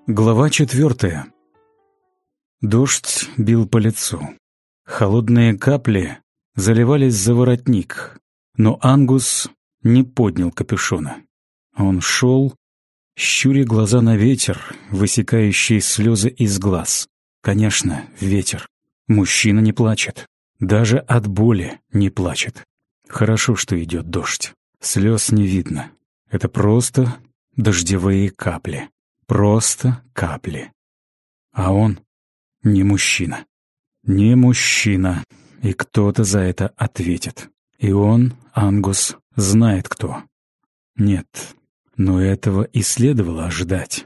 Глава 4. Дождь бил по лицу. Холодные капли заливались за воротник, но Ангус не поднял капюшона. Он шел, щуря глаза на ветер, высекающий слезы из глаз. Конечно, ветер. Мужчина не плачет. Даже от боли не плачет. Хорошо, что идет дождь. Слез не видно. Это просто дождевые капли. Просто капли. А он не мужчина. Не мужчина. И кто-то за это ответит. И он, Ангус, знает кто. Нет, но этого и следовало ожидать.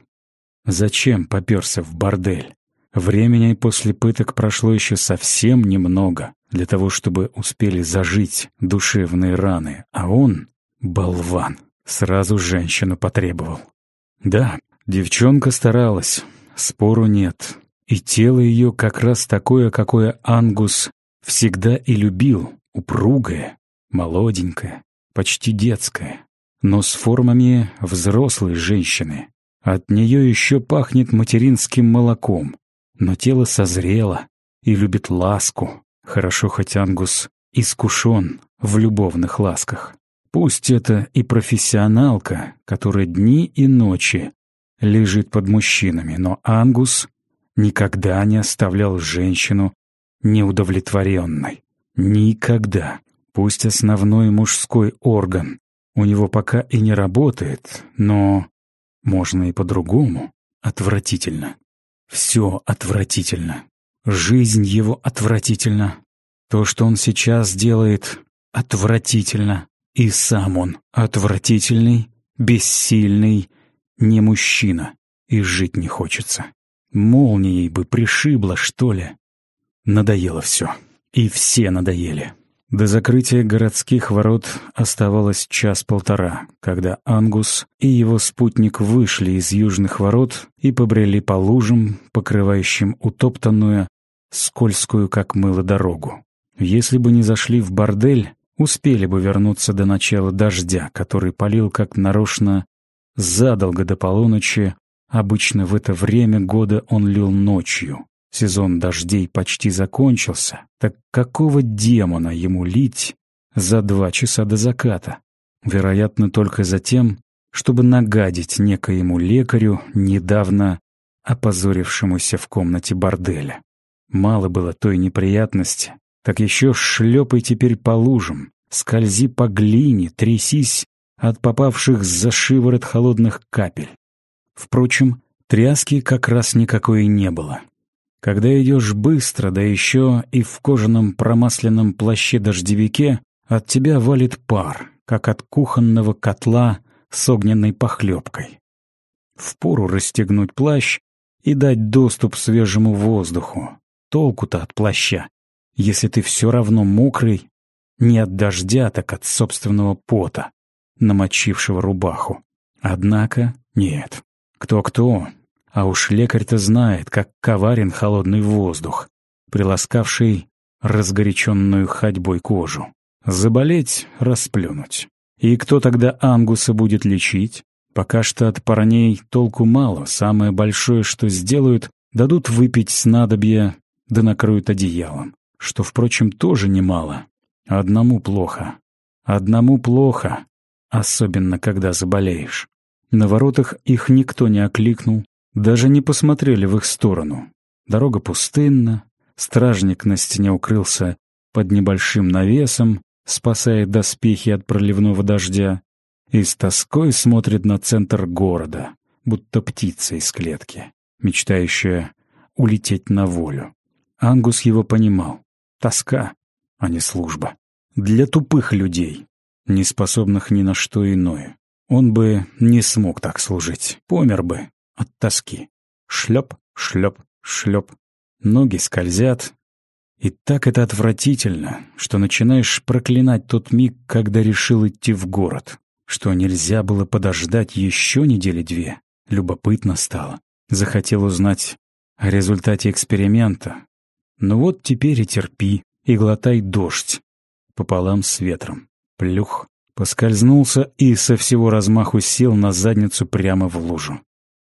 Зачем попёрся в бордель? Времени после пыток прошло еще совсем немного для того, чтобы успели зажить душевные раны. А он, болван, сразу женщину потребовал. Да, девчонка старалась, спору нет. И тело ее как раз такое, какое Ангус всегда и любил, упругое, молоденькое, почти детское, но с формами взрослой женщины. От нее еще пахнет материнским молоком, но тело созрело и любит ласку. Хорошо, хоть Ангус искушен в любовных ласках. Пусть это и профессионалка, которая дни и ночи лежит под мужчинами, но Ангус никогда не оставлял женщину неудовлетворенной. Никогда. Пусть основной мужской орган у него пока и не работает, но можно и по-другому. Отвратительно. Все отвратительно. Жизнь его отвратительна. То, что он сейчас делает, отвратительно. И сам он отвратительный, бессильный, не мужчина. И жить не хочется. Молнией бы пришибло, что ли. Надоело все. И все надоели. До закрытия городских ворот оставалось час-полтора, когда Ангус и его спутник вышли из южных ворот и побрели по лужам, покрывающим утоптанную, скользкую как мыло дорогу. Если бы не зашли в бордель, успели бы вернуться до начала дождя, который полил как нарочно задолго до полуночи. Обычно в это время года он лил ночью. Сезон дождей почти закончился, так какого демона ему лить за 2 часа до заката? Вероятно, только за тем, чтобы нагадить некоему лекарю, недавно опозорившемуся в комнате борделя. Мало было той неприятности, так еще шлепай теперь по лужам, скользи по глине, трясись от попавших за шиворот холодных капель. Впрочем, тряски как раз никакой и не было. Когда идешь быстро, да еще и в кожаном промасленном плаще-дождевике, от тебя валит пар, как от кухонного котла с огненной похлебкой. Впору расстегнуть плащ и дать доступ свежему воздуху. Толку-то от плаща, если ты все равно мокрый, не от дождя, так от собственного пота, намочившего рубаху. Однако нет. Кто-кто, а уж лекарь-то знает, как коварен холодный воздух, приласкавший разгоряченную ходьбой кожу. Заболеть — расплюнуть. И кто тогда Ангуса будет лечить? Пока что от парней толку мало. Самое большое, что сделают, дадут выпить снадобье, да накроют одеялом. Что, впрочем, тоже немало. Одному плохо. Одному плохо, особенно когда заболеешь. На воротах их никто не окликнул, даже не посмотрели в их сторону. Дорога пустынна, стражник на стене укрылся под небольшим навесом, спасая доспехи от проливного дождя, и с тоской смотрит на центр города, будто птица из клетки, мечтающая улететь на волю. Ангус его понимал. Тоска, а не служба. Для тупых людей, не способных ни на что иное. Он бы не смог так служить, помер бы от тоски. Шлеп, шлеп, шлеп. Ноги скользят. И так это отвратительно, что начинаешь проклинать тот миг, когда решил идти в город. Что нельзя было подождать еще недели-две. Любопытно стало. Захотел узнать о результате эксперимента. Ну вот теперь и терпи, и глотай дождь пополам с ветром. Плюх. Поскользнулся и со всего размаху сел на задницу прямо в лужу.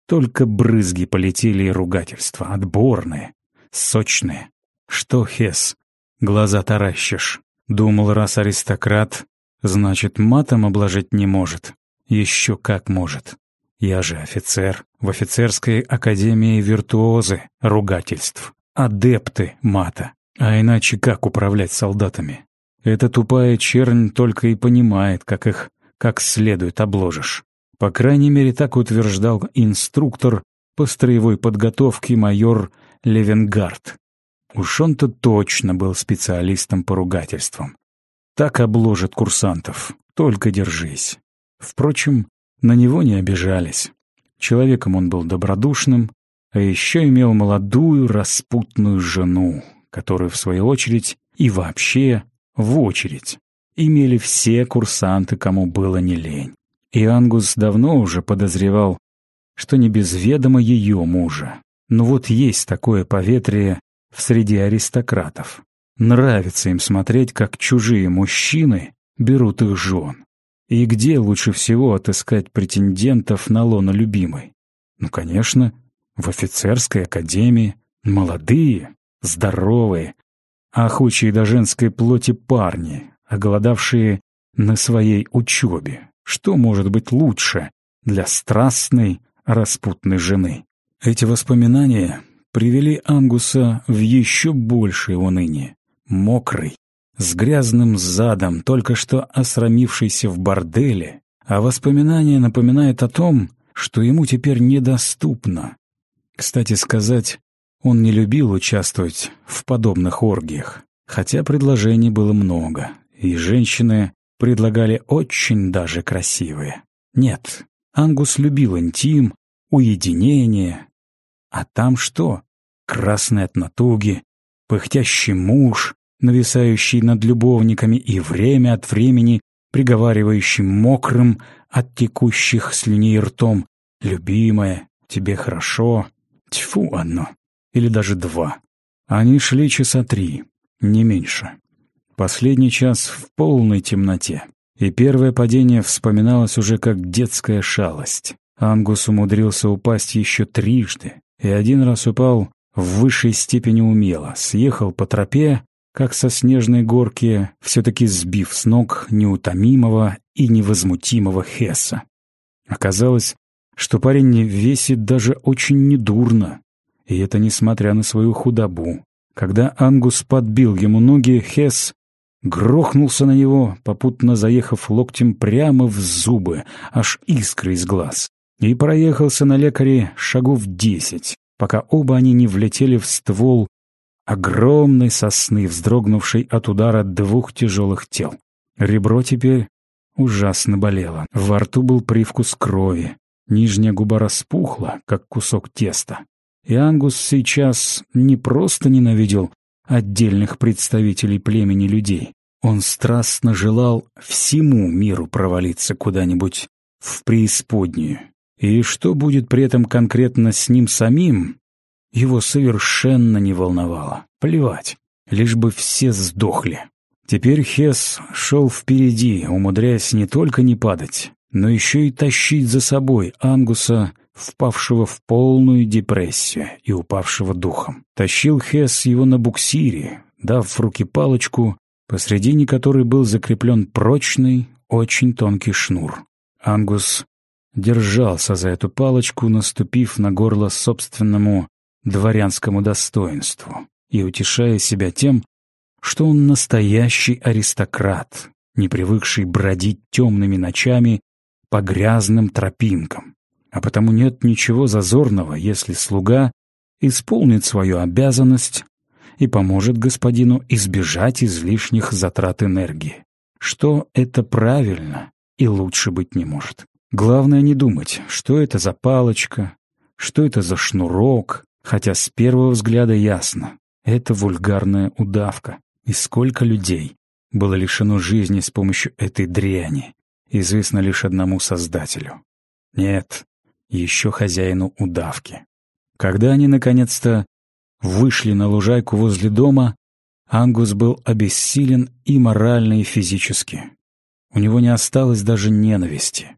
Только брызги полетели и ругательства, отборные, сочные. Что, Хес, глаза таращишь? Думал, раз аристократ, значит, матом обложить не может. Еще как может. Я же офицер. В офицерской академии виртуозы ругательств, адепты мата. А иначе как управлять солдатами? Эта тупая чернь только и понимает, как их как следует обложишь. По крайней мере, так утверждал инструктор по строевой подготовке майор Левенгард. Уж он-то точно был специалистом по ругательствам. Так обложит курсантов, только держись. Впрочем, на него не обижались. Человеком он был добродушным, а еще имел молодую распутную жену, которую, в свою очередь, и вообще в очередь имели все курсанты, кому было не лень. И Ангус давно уже подозревал, что не без ведома ее мужа. Но вот есть такое поветрие в среде аристократов. Нравится им смотреть, как чужие мужчины берут их жен. И где лучше всего отыскать претендентов на лоно любимой? Ну, конечно, в офицерской академии. Молодые, здоровые, охочие до женской плоти парни, оголодавшие на своей учебе. Что может быть лучше для страстной, распутной жены? Эти воспоминания привели Ангуса в еще большее уныние. Мокрый, с грязным задом, только что осрамившийся в борделе, а воспоминания напоминают о том, что ему теперь недоступно. Кстати сказать, он не любил участвовать в подобных оргиях, хотя предложений было много, и женщины предлагали очень даже красивые. Нет, Ангус любил интим, уединение. А там что? Красный от натуги, пыхтящий муж, нависающий над любовниками и время от времени приговаривающий мокрым от текущих слюней ртом: «Любимая, тебе хорошо». Тьфу, одно. Или даже два. Они шли часа 3, не меньше. Последний час в полной темноте. И первое падение вспоминалось уже как детская шалость. Ангус умудрился упасть еще 3, и один раз упал в высшей степени умело, съехал по тропе, как со снежной горки, все-таки сбив с ног неутомимого и невозмутимого Хесса. Оказалось, что парень весит даже очень недурно, и это несмотря на свою худобу. Когда Ангус подбил ему ноги, Хесс грохнулся на него, попутно заехав локтем прямо в зубы, аж искры из глаз, и проехался на лекаре шагов 10, пока оба они не влетели в ствол огромной сосны, вздрогнувшей от удара 2 тяжелых тел. Ребро теперь ужасно болело, во рту был привкус крови, нижняя губа распухла, как кусок теста. И Ангус сейчас не просто ненавидел отдельных представителей племени людей. Он страстно желал всему миру провалиться куда-нибудь в преисподнюю. И что будет при этом конкретно с ним самим, его совершенно не волновало. Плевать, лишь бы все сдохли. Теперь Хесс шел впереди, умудряясь не только не падать, но еще и тащить за собой Ангуса, впавшего в полную депрессию и упавшего духом. Тащил Хесс его на буксире, дав в руки палочку, посредине которой был закреплен прочный, очень тонкий шнур. Ангус держался за эту палочку, наступив на горло собственному дворянскому достоинству и утешая себя тем, что он настоящий аристократ, не привыкший бродить темными ночами по грязным тропинкам. А потому нет ничего зазорного, если слуга исполнит свою обязанность и поможет господину избежать излишних затрат энергии. Что это правильно и лучше быть не может. Главное не думать, что это за палочка, что это за шнурок, хотя с первого взгляда ясно — это вульгарная удавка. И сколько людей было лишено жизни с помощью этой дряни, известно лишь одному Создателю. Нет, еще хозяину удавки. Когда они, наконец-то, вышли на лужайку возле дома, Ангус был обессилен и морально, и физически. У него не осталось даже ненависти.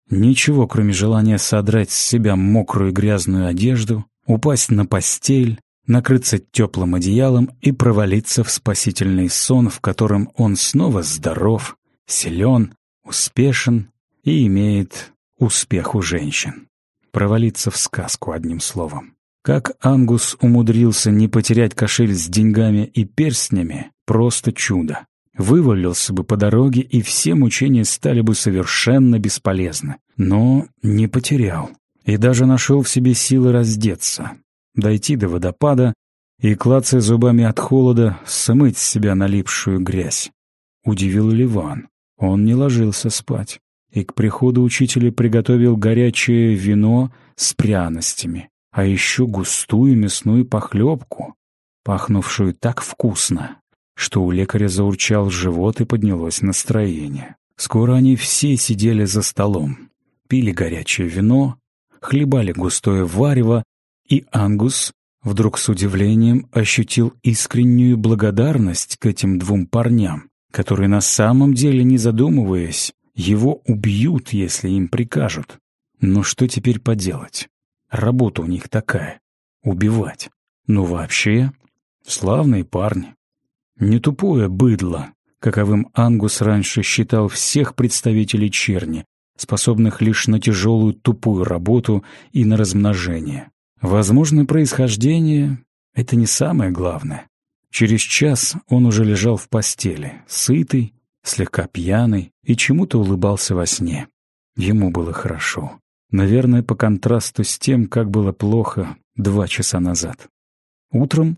Ничего, кроме желания содрать с себя мокрую и грязную одежду, упасть на постель, накрыться теплым одеялом и провалиться в спасительный сон, в котором он снова здоров, силен, успешен и имеет успех у женщин. Провалиться в сказку, одним словом. Как Ангус умудрился не потерять кошель с деньгами и перстнями — просто чудо. Вывалился бы по дороге, и все мучения стали бы совершенно бесполезны. Но не потерял. И даже нашел в себе силы раздеться, дойти до водопада и, клацая зубами от холода, смыть с себя налипшую грязь. Удивил Ливан. Он не ложился спать. И к приходу учителя приготовил горячее вино с пряностями, а еще густую мясную похлебку, пахнувшую так вкусно, что у лекаря заурчал живот и поднялось настроение. Скоро они все сидели за столом, пили горячее вино, хлебали густое варево, и Ангус вдруг с удивлением ощутил искреннюю благодарность к этим двум парням, которые на самом деле, не задумываясь, его убьют, если им прикажут. Но что теперь поделать? Работа у них такая — убивать. Ну вообще, славные парни. Не тупое быдло, каковым Ангус раньше считал всех представителей черни, способных лишь на тяжелую тупую работу и на размножение. Возможно, происхождение — это не самое главное. Через час он уже лежал в постели, сытый, слегка пьяный, и чему-то улыбался во сне. Ему было хорошо. Наверное, по контрасту с тем, как было плохо 2 часа назад. Утром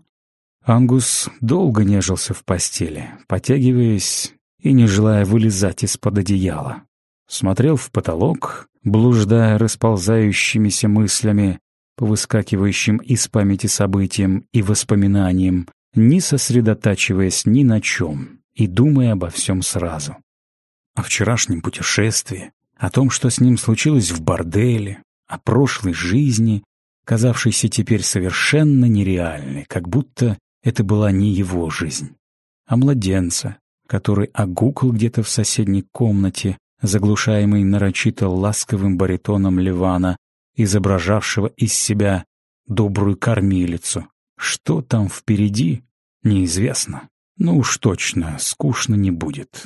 Ангус долго нежился в постели, потягиваясь и не желая вылезать из-под одеяла. Смотрел в потолок, блуждая расползающимися мыслями, по выскакивающим из памяти событиям и воспоминаниям, не сосредотачиваясь ни на чем и думая обо всем сразу. О вчерашнем путешествии, о том, что с ним случилось в борделе, о прошлой жизни, казавшейся теперь совершенно нереальной, как будто это была не его жизнь. О младенце, который огукал где-то в соседней комнате, заглушаемый нарочито ласковым баритоном Ливана, изображавшего из себя добрую кормилицу. Что там впереди, неизвестно. Но уж точно скучно не будет.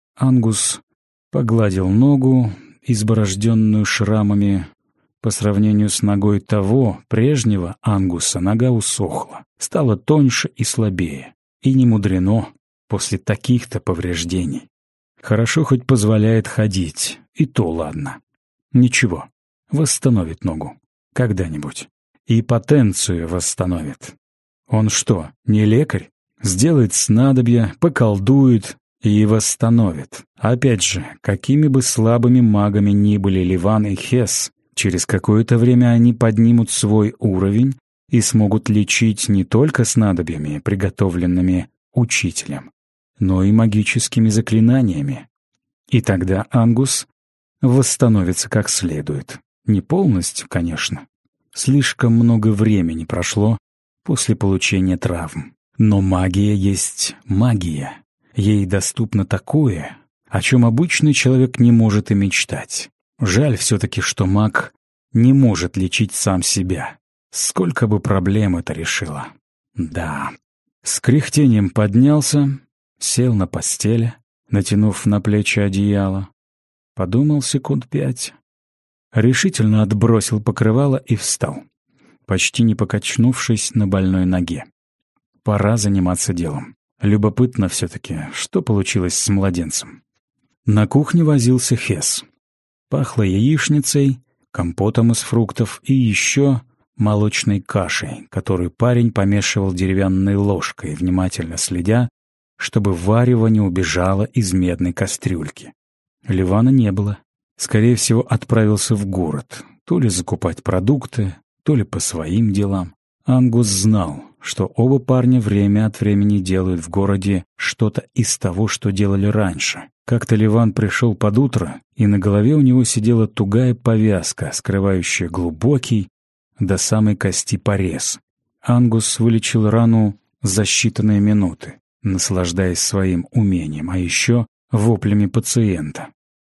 Ангус погладил ногу, изборожденную шрамами. По сравнению с ногой того, прежнего Ангуса, нога усохла, стала тоньше и слабее. И не мудрено после таких-то повреждений. Хорошо хоть позволяет ходить, и то ладно. Ничего, восстановит ногу. Когда-нибудь. И потенцию восстановит. Он что, не лекарь? Сделает снадобья, поколдует и восстановит. Опять же, какими бы слабыми магами ни были Ливан и Хес, через какое-то время они поднимут свой уровень и смогут лечить не только снадобьями, приготовленными учителем, но и магическими заклинаниями. И тогда Ангус восстановится как следует. Не полностью, конечно. Слишком много времени прошло после получения травм. Но магия есть магия. Ей доступно такое, о чем обычный человек не может и мечтать. Жаль все-таки, что маг не может лечить сам себя. Сколько бы проблем это решило. Да. С кряхтением поднялся, сел на постели, натянув на плечи одеяло. Подумал 5 секунд. Решительно отбросил покрывало и встал, почти не покачнувшись на больной ноге. Пора заниматься делом. Любопытно все-таки, что получилось с младенцем. На кухне возился Хес. Пахло яичницей, компотом из фруктов и еще молочной кашей, которую парень помешивал деревянной ложкой, внимательно следя, чтобы варево не убежало из медной кастрюльки. Ливана не было. Скорее всего, отправился в город, то ли закупать продукты, то ли по своим делам. Ангус знал, что оба парня время от времени делают в городе что-то из того, что делали раньше. Как-то Ливан пришел под утро, и на голове у него сидела тугая повязка, скрывающая глубокий до самой кости порез. Ангус вылечил рану за считанные минуты, наслаждаясь своим умением, а еще воплями пациента.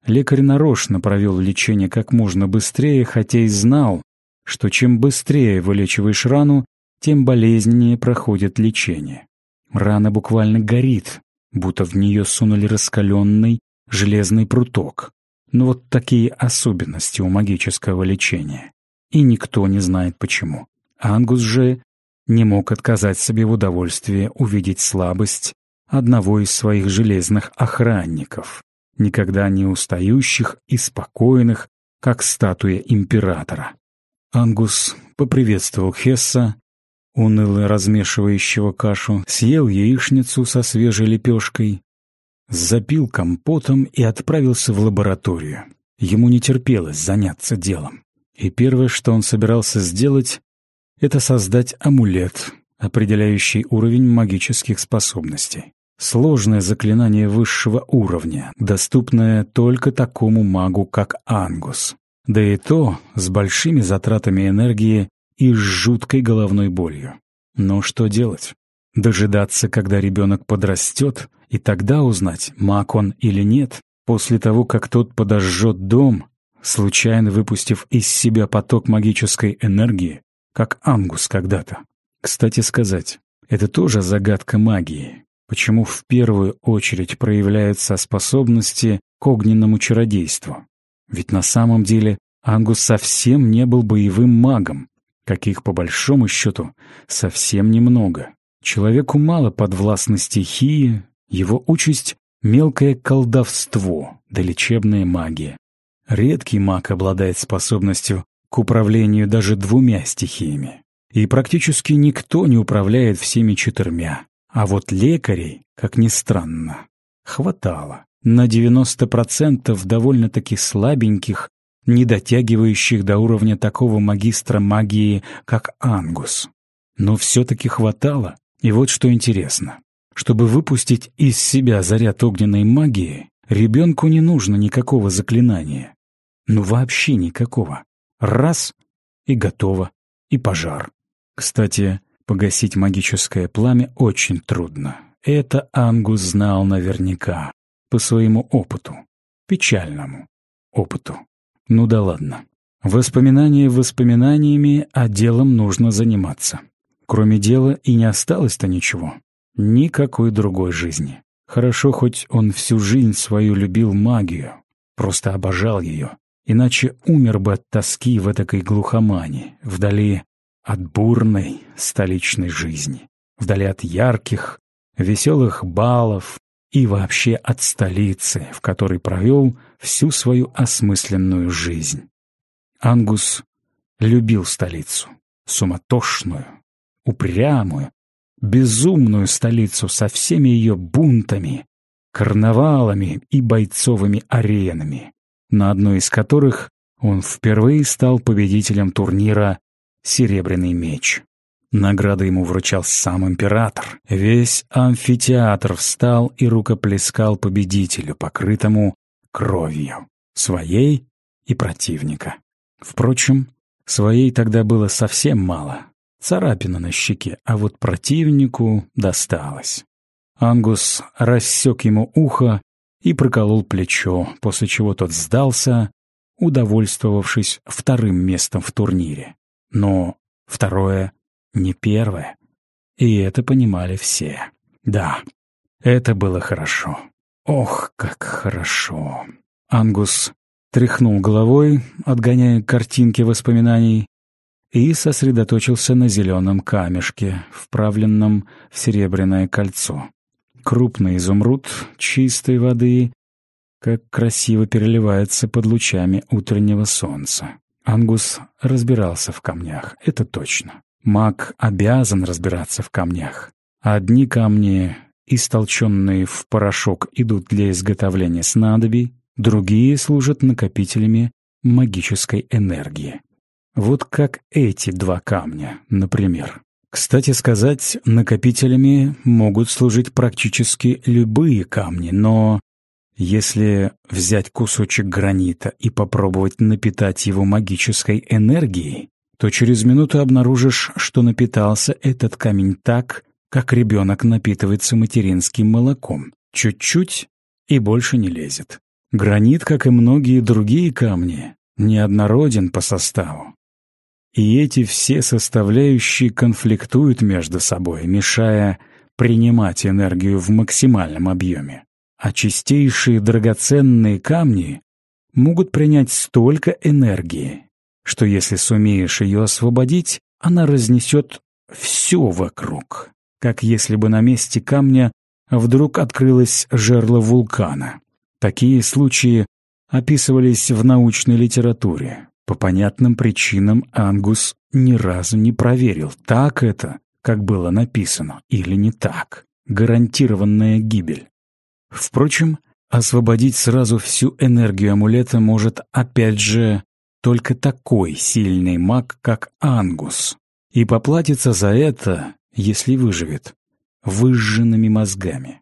Лекарь нарочно провел лечение как можно быстрее, хотя и знал, что чем быстрее вылечиваешь рану, тем болезненнее проходит лечение. Рана буквально горит, будто в нее сунули раскаленный железный пруток. Но вот такие особенности у магического лечения. И никто не знает почему. Ангус же не мог отказать себе в удовольствии увидеть слабость одного из своих железных охранников, никогда не устающих и спокойных, как статуя императора. Ангус поприветствовал Хесса, уныло размешивающего кашу, съел яичницу со свежей лепешкой, запил компотом и отправился в лабораторию. Ему не терпелось заняться делом. И первое, что он собирался сделать, это создать амулет, определяющий уровень магических способностей. Сложное заклинание высшего уровня, доступное только такому магу, как Ангус. Да и то с большими затратами энергии и с жуткой головной болью. Но что делать? Дожидаться, когда ребенок подрастет, и тогда узнать, маг он или нет, после того, как тот подожжет дом, случайно выпустив из себя поток магической энергии, как Ангус когда-то. Кстати сказать, это тоже загадка магии. Почему в первую очередь проявляются способности к огненному чародейству? Ведь на самом деле Ангус совсем не был боевым магом, каких по большому счету совсем немного. Человеку мало подвластны стихии, его участь — мелкое колдовство да лечебная магия. Редкий маг обладает способностью к управлению даже 2 стихиями. И практически никто не управляет всеми 4. А вот лекарей, как ни странно, хватало. На 90% довольно-таки слабеньких, не дотягивающих до уровня такого магистра магии, как Ангус. Но все-таки хватало. И вот что интересно. Чтобы выпустить из себя заряд огненной магии, ребенку не нужно никакого заклинания. Ну вообще никакого. Раз — и готово, и пожар. Кстати, погасить магическое пламя очень трудно. Это Ангус знал наверняка, по своему опыту. Печальному опыту. Ну да ладно. Воспоминания воспоминаниями, а делом нужно заниматься. Кроме дела и не осталось-то ничего. Никакой другой жизни. Хорошо, хоть он всю жизнь свою любил магию. Просто обожал ее. Иначе умер бы от тоски в этакой глухомане, вдали от бурной столичной жизни, вдали от ярких, веселых балов и вообще от столицы, в которой провел всю свою осмысленную жизнь. Ангус любил столицу, суматошную, упрямую, безумную столицу со всеми ее бунтами, карнавалами и бойцовыми аренами, на одной из которых он впервые стал победителем турнира «Серебряный меч». Награды ему вручал сам император. Весь амфитеатр встал и рукоплескал победителю, покрытому кровью, своей и противника. Впрочем, своей тогда было совсем мало. Царапина на щеке, а вот противнику досталось. Ангус рассек ему ухо и проколол плечо, после чего тот сдался, удовольствовавшись 2-м местом в турнире. Но 2-е не 1-е. И это понимали все. Да, это было хорошо. Ох, как хорошо. Ангус тряхнул головой, отгоняя картинки воспоминаний, и сосредоточился на зеленом камешке, вправленном в серебряное кольцо. Крупный изумруд чистой воды, как красиво переливается под лучами утреннего солнца. Ангус разбирался в камнях, это точно. Маг обязан разбираться в камнях. Одни камни, истолченные в порошок, идут для изготовления снадобий, другие служат накопителями магической энергии. Вот как эти 2 камня, например. Кстати сказать, накопителями могут служить практически любые камни, но если взять кусочек гранита и попробовать напитать его магической энергией, то через минуту обнаружишь, что напитался этот камень так, как ребенок напитывается материнским молоком. Чуть-чуть и больше не лезет. Гранит, как и многие другие камни, неоднороден по составу. И эти все составляющие конфликтуют между собой, мешая принимать энергию в максимальном объеме. А чистейшие драгоценные камни могут принять столько энергии, что если сумеешь ее освободить, она разнесет все вокруг, как если бы на месте камня вдруг открылось жерло вулкана. Такие случаи описывались в научной литературе. По понятным причинам Ангус ни разу не проверил, так это, как было написано, или не так. Гарантированная гибель. Впрочем, освободить сразу всю энергию амулета может, опять же, только такой сильный маг, как Ангус. И поплатится за это, если выживет, выжженными мозгами.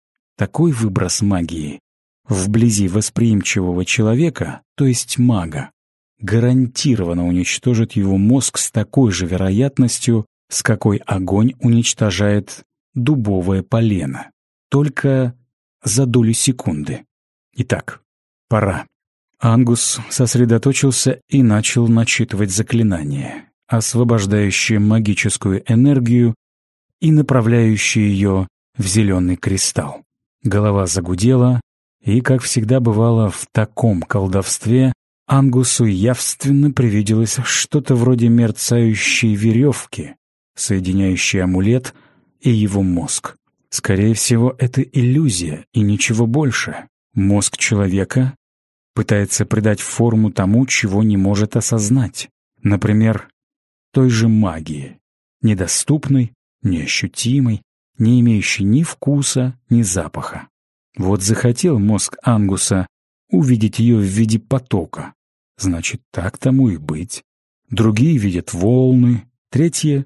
Такой выброс магии вблизи восприимчивого человека, то есть мага, гарантированно уничтожит его мозг с такой же вероятностью, с какой огонь уничтожает дубовое полено. Только за долю секунды. Итак, пора. Ангус сосредоточился и начал начитывать заклинание, освобождающее магическую энергию и направляющее ее в зеленый кристалл. Голова загудела, и, как всегда бывало в таком колдовстве, Ангусу явственно привиделось что-то вроде мерцающей веревки, соединяющей амулет и его мозг. Скорее всего, это иллюзия и ничего больше. Мозг человека пытается придать форму тому, чего не может осознать. Например, той же магии, недоступной, неощутимой, не имеющей ни вкуса, ни запаха. Вот захотел мозг Ангуса увидеть ее в виде потока. Значит, так тому и быть. Другие видят волны, третьи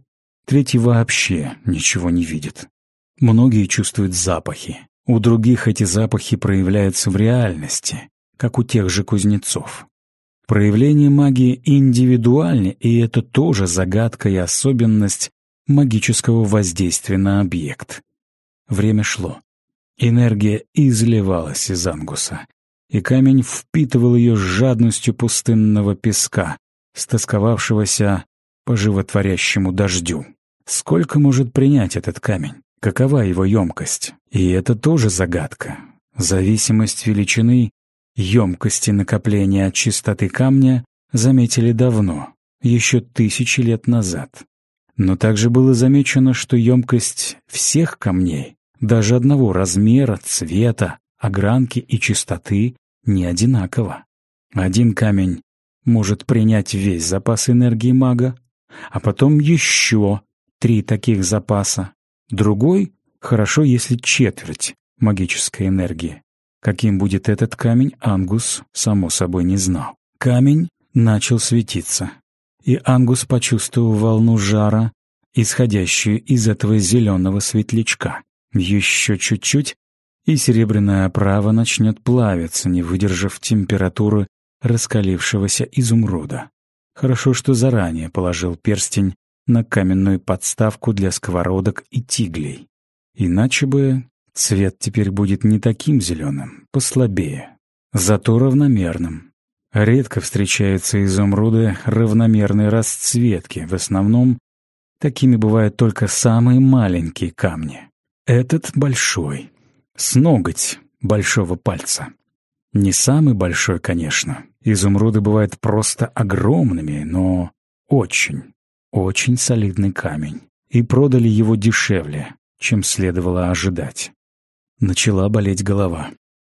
вообще ничего не видят. Многие чувствуют запахи. У других эти запахи проявляются в реальности, как у тех же кузнецов. Проявление магии индивидуальны, и это тоже загадка и особенность магического воздействия на объект. Время шло. Энергия изливалась из Ангуса, и камень впитывал ее с жадностью пустынного песка, стосковавшегося по животворящему дождю. Сколько может принять этот камень? Какова его емкость? И это тоже загадка. Зависимость величины емкости накопления от чистоты камня заметили давно, еще 1000 лет назад. Но также было замечено, что емкость всех камней, даже одного размера, цвета, огранки и чистоты, не одинакова. Один камень может принять весь запас энергии мага, а потом еще 3 таких запаса. Другой — хорошо, если четверть магической энергии. Каким будет этот камень, Ангус, само собой, не знал. Камень начал светиться, и Ангус почувствовал волну жара, исходящую из этого зеленого светлячка. Еще чуть-чуть, и серебряная оправа начнет плавиться, не выдержав температуры раскалившегося изумруда. Хорошо, что заранее положил перстень на каменную подставку для сковородок и тиглей. Иначе бы цвет теперь будет не таким зеленым, послабее, зато равномерным. Редко встречаются изумруды равномерной расцветки, в основном такими бывают только самые маленькие камни. Этот большой, с ноготь большого пальца. Не самый большой, конечно. Изумруды бывают просто огромными, но очень солидный камень. И продали его дешевле, чем следовало ожидать. Начала болеть голова.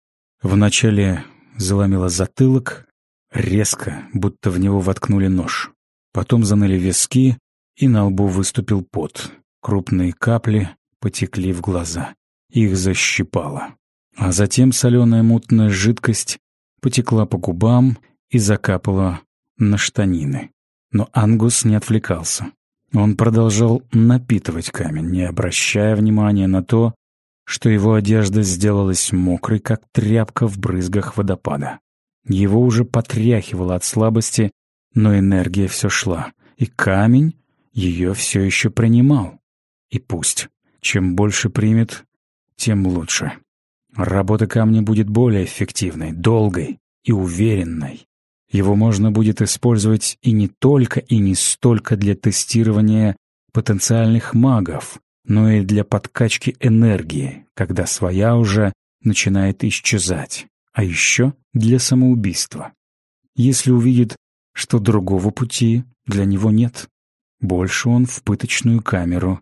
Вначале заломило затылок, резко, будто в него воткнули нож. Потом заныли виски, и на лбу выступил пот. Крупные капли потекли в глаза. Их защипало. А затем соленая мутная жидкость потекла по губам и закапала на штанины. Но Ангус не отвлекался. Он продолжал напитывать камень, не обращая внимания на то, что его одежда сделалась мокрой, как тряпка в брызгах водопада. Его уже потряхивало от слабости, но энергия все шла, и камень ее все еще принимал. И пусть. Чем больше примет, тем лучше. Работа камня будет более эффективной, долгой и уверенной. Его можно будет использовать и не только и не столько для тестирования потенциальных магов, но и для подкачки энергии, когда своя уже начинает исчезать, а еще для самоубийства. Если увидит, что другого пути для него нет, больше он в пыточную камеру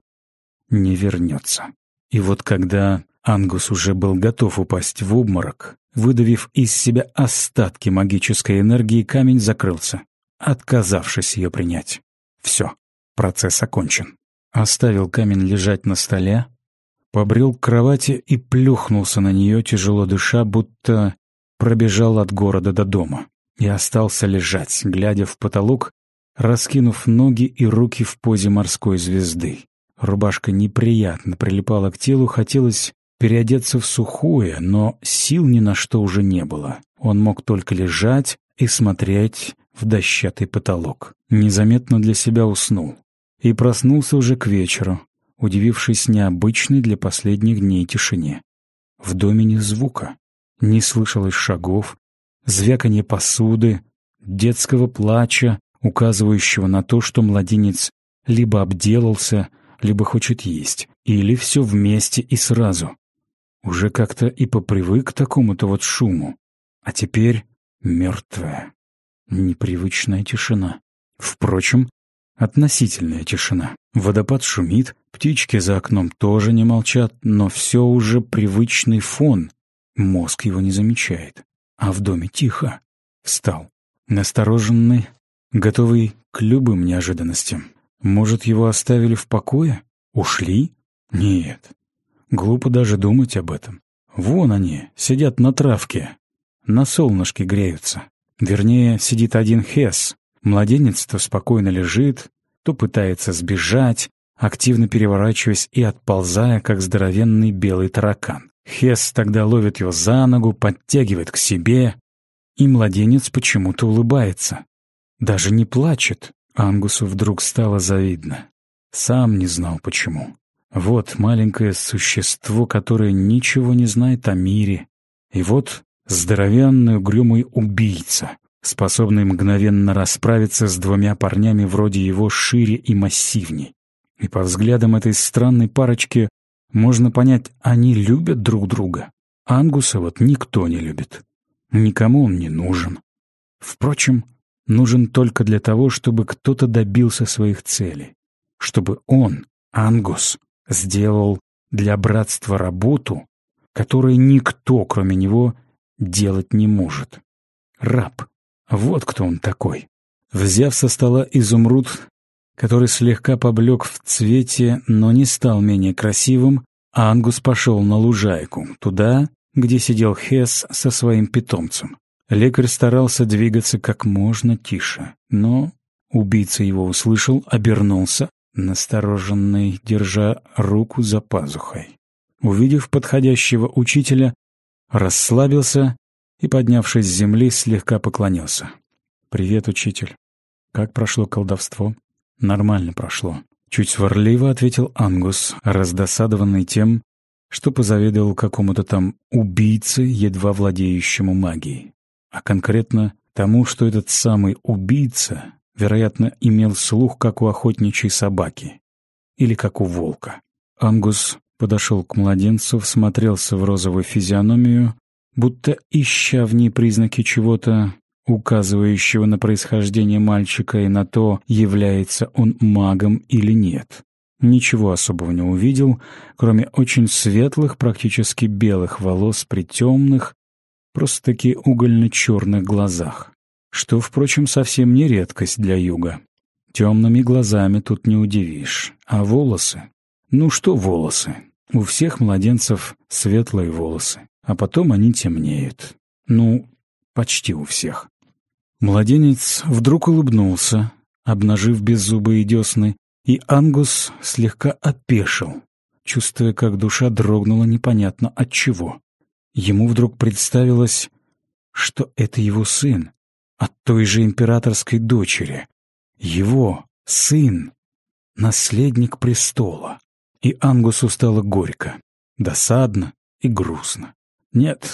не вернется. И вот когда Ангус уже был готов упасть в обморок, выдавив из себя остатки магической энергии, камень закрылся, отказавшись ее принять. Все, процесс окончен. Оставил камень лежать на столе, побрел к кровати и плюхнулся на нее, тяжело дыша, будто пробежал от города до дома. И остался лежать, глядя в потолок, раскинув ноги и руки в позе морской звезды. Рубашка неприятно прилипала к телу, хотелось переодеться в сухое, но сил ни на что уже не было. Он мог только лежать и смотреть в дощатый потолок. Незаметно для себя уснул. И проснулся уже к вечеру, удивившись необычной для последних дней тишине. В доме ни звука, не слышалось шагов, звяканье посуды, детского плача, указывающего на то, что младенец либо обделался, либо хочет есть, или все вместе и сразу. Уже как-то и попривык к такому-то вот шуму. А теперь мертвая, непривычная тишина. Впрочем, относительная тишина. Водопад шумит, птички за окном тоже не молчат, но все уже привычный фон. Мозг его не замечает. А в доме тихо. Встал, настороженный, готовый к любым неожиданностям. Может, его оставили в покое? Ушли? Нет. Глупо даже думать об этом. Вон они, сидят на травке. На солнышке греются. Вернее, сидит один Хесс. Младенец то спокойно лежит, то пытается сбежать, активно переворачиваясь и отползая, как здоровенный белый таракан. Хесс тогда ловит его за ногу, подтягивает к себе, и младенец почему-то улыбается. Даже не плачет. Ангусу вдруг стало завидно. Сам не знал почему. Вот маленькое существо, которое ничего не знает о мире. И вот здоровенный угрюмый убийца, способный мгновенно расправиться с двумя парнями вроде его шире и массивней. И по взглядам этой странной парочки можно понять, они любят друг друга. Ангуса вот никто не любит. Никому он не нужен. Впрочем, нужен только для того, чтобы кто-то добился своих целей. Чтобы он, Ангус, сделал для братства работу, которую никто, кроме него, делать не может. Раб. Вот кто он такой. Взяв со стола изумруд, который слегка поблек в цвете, но не стал менее красивым, Ангус пошел на лужайку, туда, где сидел Хесс со своим питомцем. Лекарь старался двигаться как можно тише, но убийца его услышал, обернулся, настороженный, держа руку за пазухой. Увидев подходящего учителя, расслабился и, поднявшись с земли, слегка поклонился. «Привет, учитель. Как прошло колдовство?» «Нормально прошло», — чуть сварливо ответил Ангус, раздосадованный тем, что позавидовал какому-то там убийце, едва владеющему магией. А конкретно тому, что этот самый убийца, вероятно, имел слух, как у охотничьей собаки или как у волка. Ангус подошел к младенцу, всмотрелся в розовую физиономию, будто ища в ней признаки чего-то, указывающего на происхождение мальчика и на то, является он магом или нет. Ничего особого не увидел, кроме очень светлых, практически белых волос при темных, просто-таки угольно-черных глазах. Что, впрочем, совсем не редкость для юга. Темными глазами тут не удивишь. А волосы? Ну что волосы? У всех младенцев светлые волосы, а потом они темнеют. Ну, почти у всех. Младенец вдруг улыбнулся, обнажив беззубые десны, и Ангус слегка опешил, чувствуя, как душа дрогнула непонятно от чего. Ему вдруг представилось, что это его сын от той же императорской дочери. Его сын, наследник престола. И Ангусу стало горько, досадно и грустно. Нет,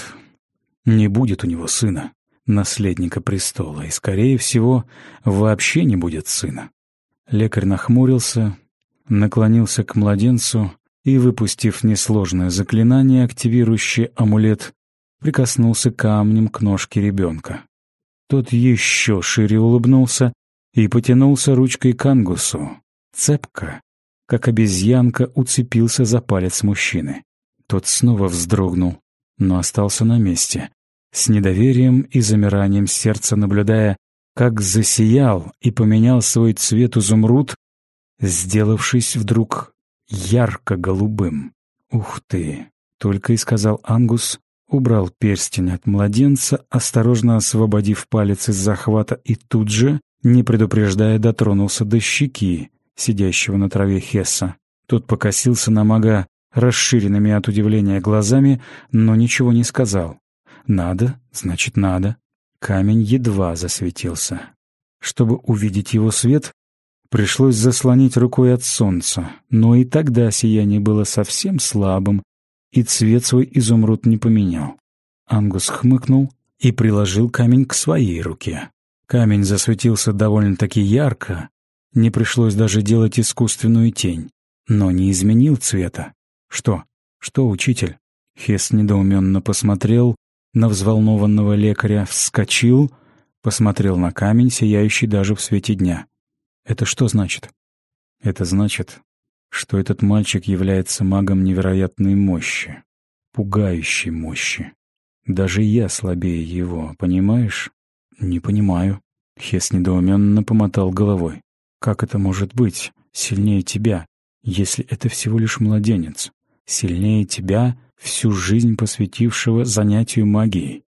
не будет у него сына, наследника престола, и, скорее всего, вообще не будет сына. Лекарь нахмурился, наклонился к младенцу и, выпустив несложное заклинание, активирующее амулет, прикоснулся камнем к ножке ребенка. Тот еще шире улыбнулся и потянулся ручкой к Ангусу. Цепко, как обезьянка, уцепился за палец мужчины. Тот снова вздрогнул, но остался на месте, с недоверием и замиранием сердца наблюдая, как засиял и поменял свой цвет изумруд, сделавшись вдруг ярко-голубым. «Ух ты!» — только и сказал Ангус, убрал перстень от младенца, осторожно освободив палец из захвата и тут же, не предупреждая, дотронулся до щеки сидящего на траве Хесса. Тот покосился на мага расширенными от удивления глазами, но ничего не сказал. «Надо, значит, надо». Камень едва засветился. Чтобы увидеть его свет, пришлось заслонить рукой от солнца, но и тогда сияние было совсем слабым, и цвет свой изумруд не поменял. Ангус хмыкнул и приложил камень к своей руке. Камень засветился довольно-таки ярко, не пришлось даже делать искусственную тень, но не изменил цвета. «Что? Что, учитель?» Хесс недоуменно посмотрел на взволнованного лекаря, вскочил, посмотрел на камень, сияющий даже в свете дня. «Это что значит?» «Это значит, что этот мальчик является магом невероятной мощи, пугающей мощи. Даже я слабее его, понимаешь?» «Не понимаю». Хесс недоуменно помотал головой. «Как это может быть сильнее тебя, если это всего лишь младенец? Сильнее тебя, всю жизнь посвятившего занятию магией?»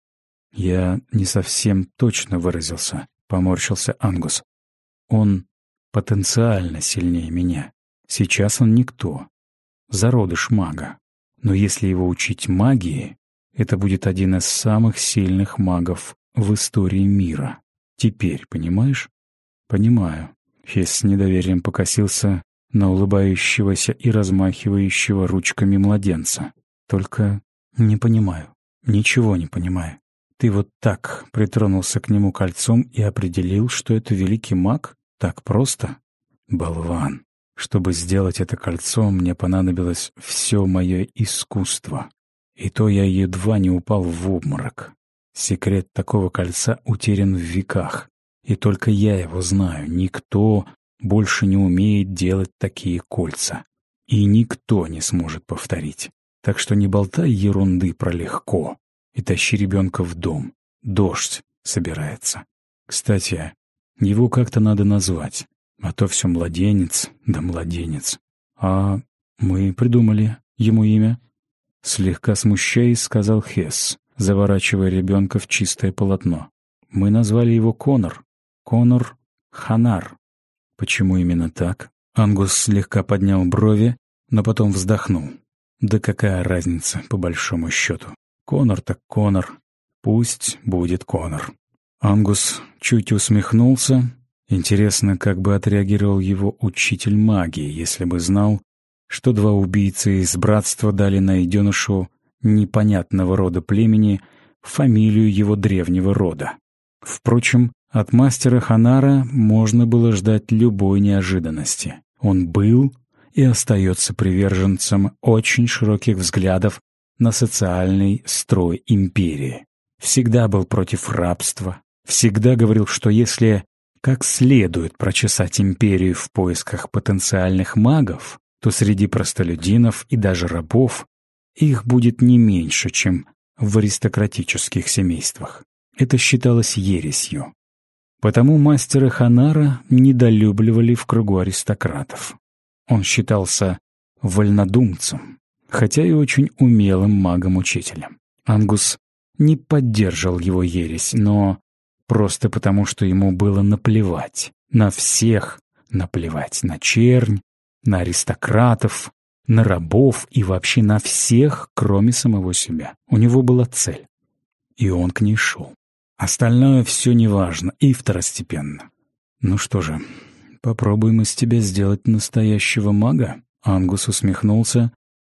«Я не совсем точно выразился», — поморщился Ангус. «Он потенциально сильнее меня. Сейчас он никто, зародыш мага. Но если его учить магии, это будет один из самых сильных магов в истории мира. Теперь понимаешь?» «Понимаю». Хесс с недоверием покосился на улыбающегося и размахивающего ручками младенца. «Только не понимаю, ничего не понимаю. Ты вот так притронулся к нему кольцом и определил, что это великий маг? Так просто? Болван! Чтобы сделать это кольцо, мне понадобилось все мое искусство. И то я едва не упал в обморок. Секрет такого кольца утерян в веках, и только я его знаю. Никто больше не умеет делать такие кольца. И никто не сможет повторить. Так что не болтай ерунды про легко и тащи ребенка в дом. Дождь собирается. Кстати, его как-то надо назвать, а то все младенец, да младенец. А мы придумали ему имя?» Слегка смущаясь, сказал Хесс, заворачивая ребенка в чистое полотно. «Мы назвали его Конор. Конор Ханар». «Почему именно так?» Ангус слегка поднял брови, но потом вздохнул. «Да какая разница, по большому счету? Конор так Конор. Пусть будет Конор». Ангус чуть усмехнулся. Интересно, как бы отреагировал его учитель магии, если бы знал, что два убийцы из братства дали найденышу непонятного рода племени фамилию его древнего рода. Впрочем, от мастера Ханара можно было ждать любой неожиданности. Он был и остается приверженцем очень широких взглядов на социальный строй империи. Всегда был против рабства, всегда говорил, что если как следует прочесать империю в поисках потенциальных магов, то среди простолюдинов и даже рабов их будет не меньше, чем в аристократических семействах. Это считалось ересью. Потому мастера Ханара недолюбливали в кругу аристократов. Он считался вольнодумцем, хотя и очень умелым магом-учителем. Ангус не поддерживал его ересь, но просто потому, что ему было наплевать. На всех наплевать. На чернь, на аристократов, на рабов и вообще на всех, кроме самого себя. У него была цель, и он к ней шел. Остальное все неважно и второстепенно. «Ну что же, попробуем из тебя сделать настоящего мага?» Ангус усмехнулся,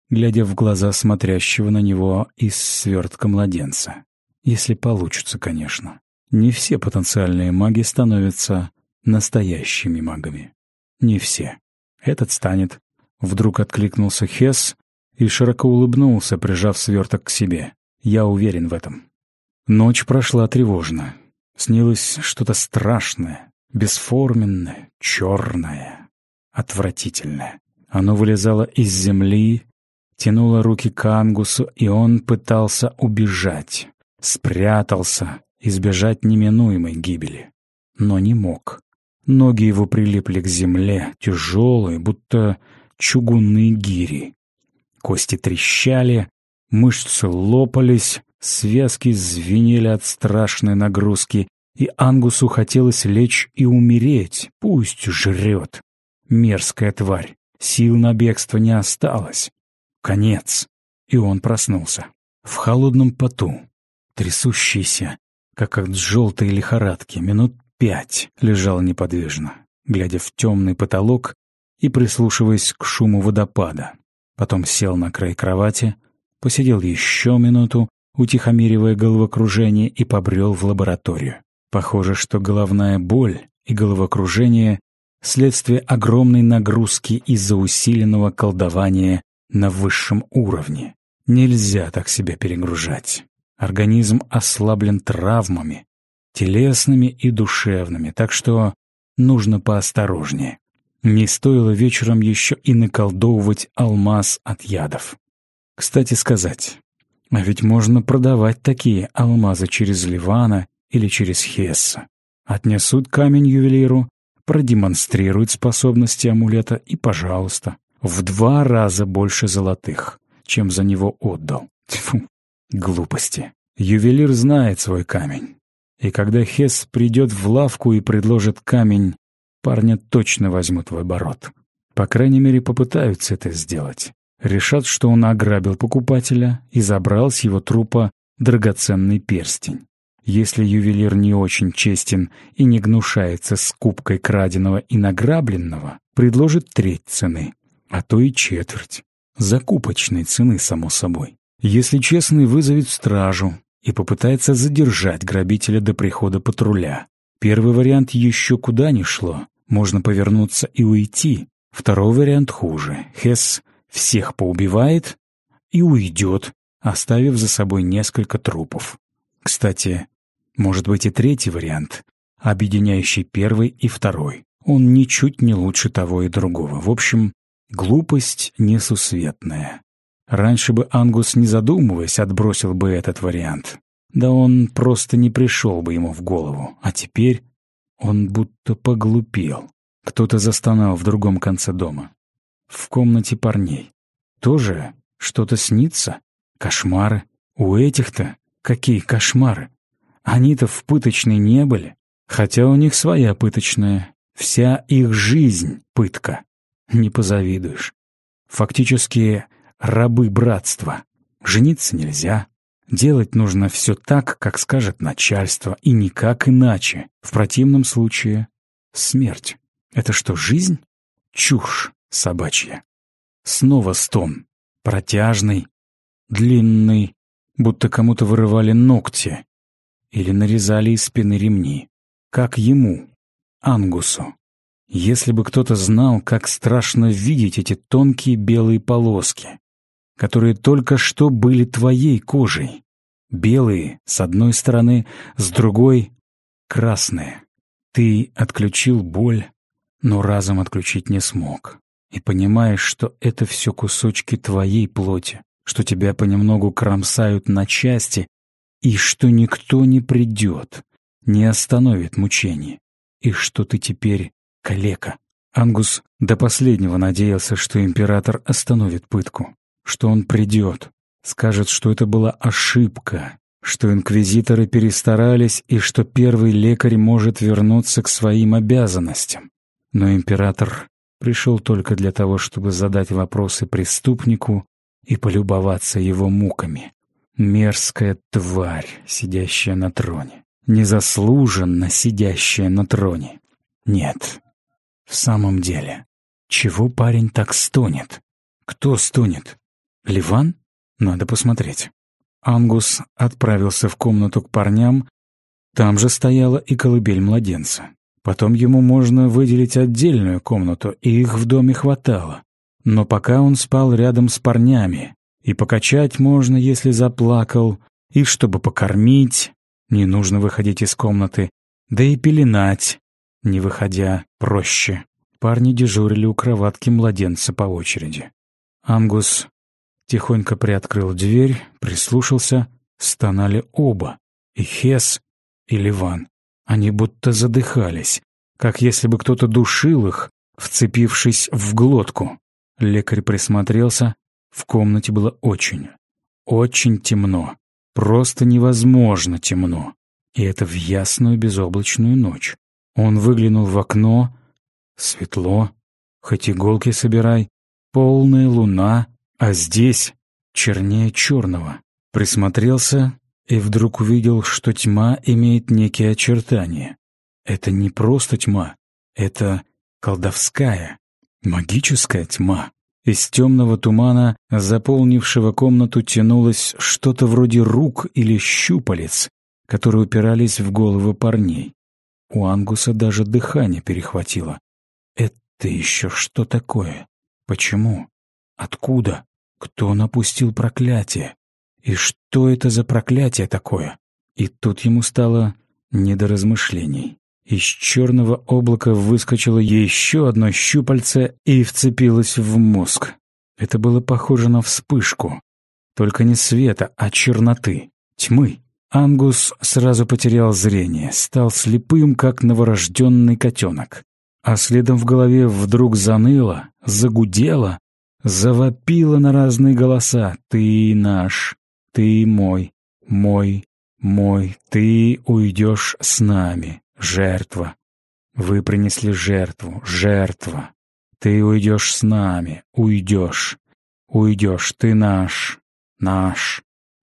глядя в глаза смотрящего на него из свертка младенца. Если получится, конечно. Не все потенциальные маги становятся настоящими магами. Не все. Этот станет. Вдруг откликнулся Хесс и широко улыбнулся, прижав сверток к себе. Я уверен в этом. Ночь прошла тревожно. Снилось что-то страшное, бесформенное, черное, отвратительное. Оно вылезало из земли, тянуло руки к Ангусу, и он пытался убежать, спрятался, избежать неминуемой гибели. Но не мог. Ноги его прилипли к земле, тяжелые, будто чугунные гири. Кости трещали, мышцы лопались, связки звенели от страшной нагрузки, и Ангусу хотелось лечь и умереть, пусть жрет. Мерзкая тварь, сил на бегство не осталось. Конец. И он проснулся. В холодном поту, трясущийся, как от желтой лихорадки, минут 5 лежал неподвижно, глядя в темный потолок и прислушиваясь к шуму водопада. Потом сел на край кровати, посидел еще минуту, утихомиривая головокружение, и побрел в лабораторию. Похоже, что головная боль и головокружение — следствие огромной нагрузки из-за усиленного колдования на высшем уровне. Нельзя так себя перегружать. Организм ослаблен травмами, телесными и душевными, так что нужно поосторожнее. Не стоило вечером еще и наколдовывать алмаз от ядов. Кстати сказать, а ведь можно продавать такие алмазы через Ливана или через Хесса. Отнесут камень ювелиру, продемонстрируют способности амулета и, пожалуйста, в 2 раза больше золотых, чем за него отдал. Тьфу, глупости. Ювелир знает свой камень. И когда Хесс придет в лавку и предложит камень, парня точно возьмут в оборот. По крайней мере, попытаются это сделать. Решат, что он ограбил покупателя и забрал с его трупа драгоценный перстень. Если ювелир не очень честен и не гнушается скупкой краденого и награбленного, предложит треть цены, а то и четверть. Закупочной цены, само собой. Если честный, вызовет стражу и попытается задержать грабителя до прихода патруля. Первый вариант еще куда ни шло. Можно повернуться и уйти. Второй вариант хуже. Хесс всех поубивает и уйдет, оставив за собой несколько трупов. Кстати, может быть и третий вариант, объединяющий первый и второй. Он ничуть не лучше того и другого. В общем, глупость несусветная. Раньше бы Ангус, не задумываясь, отбросил бы этот вариант. Да он просто не пришел бы ему в голову. А теперь он будто поглупел. Кто-то застонал в другом конце дома. В комнате парней. Тоже что-то снится? Кошмары? У этих-то какие кошмары? Они-то в пыточной не были. Хотя у них своя пыточная. Вся их жизнь — пытка. Не позавидуешь. Фактически рабы братства. Жениться нельзя. Делать нужно все так, как скажет начальство, и никак иначе. В противном случае — смерть. Это что, жизнь? Чушь собачья. Снова стон. Протяжный, длинный, будто кому-то вырывали ногти или нарезали из спины ремни. Как ему, Ангусу. Если бы кто-то знал, как страшно видеть эти тонкие белые полоски, которые только что были твоей кожей. Белые с одной стороны, с другой — красные. Ты отключил боль, но разом отключить не смог. И понимаешь, что это все кусочки твоей плоти, что тебя понемногу кромсают на части, и что никто не придет, не остановит мучений, и что ты теперь калека. Ангус до последнего надеялся, что император остановит пытку, что он придет, скажет, что это была ошибка, что инквизиторы перестарались и что первый лекарь может вернуться к своим обязанностям. Но император пришел только для того, чтобы задать вопросы преступнику и полюбоваться его муками. Мерзкая тварь, сидящая на троне. Незаслуженно сидящая на троне. Нет, в самом деле, чего парень так стонет? Кто стонет? Ливан? Надо посмотреть. Ангус отправился в комнату к парням. Там же стояла и колыбель младенца. Потом ему можно выделить отдельную комнату, и их в доме хватало. Но пока он спал рядом с парнями, и покачать можно, если заплакал, и чтобы покормить, не нужно выходить из комнаты, да и пеленать, не выходя, проще. Парни дежурили у кроватки младенца по очереди. Ангус тихонько приоткрыл дверь, прислушался, стонали оба, и Хес, и Ливан. Они будто задыхались, как если бы кто-то душил их, вцепившись в глотку. Лекарь присмотрелся. В комнате было очень, очень темно. Просто невозможно темно. И это в ясную безоблачную ночь. Он выглянул в окно. Светло. Хоть иголки собирай. Полная луна. А здесь чернее черного. Присмотрелся и вдруг увидел, что тьма имеет некие очертания. Это не просто тьма. Это колдовская, магическая тьма. Из темного тумана, заполнившего комнату, тянулось что-то вроде рук или щупалец, которые упирались в головы парней. У Ангуса даже дыхание перехватило. Это еще что такое? Почему? Откуда? Кто напустил проклятие? И что это за проклятие такое? И тут ему стало не до размышлений. Из черного облака выскочило еще одно щупальце и вцепилось в мозг. Это было похоже на вспышку. Только не света, а черноты, тьмы. Ангус сразу потерял зрение, стал слепым, как новорожденный котенок. А следом в голове вдруг заныло, загудело, завопило на разные голоса. «Ты наш, ты мой, мой, мой, ты уйдешь с нами». Жертва. Вы принесли жертву. Жертва. Ты уйдешь с нами. Уйдешь. Уйдешь. Ты наш. Наш.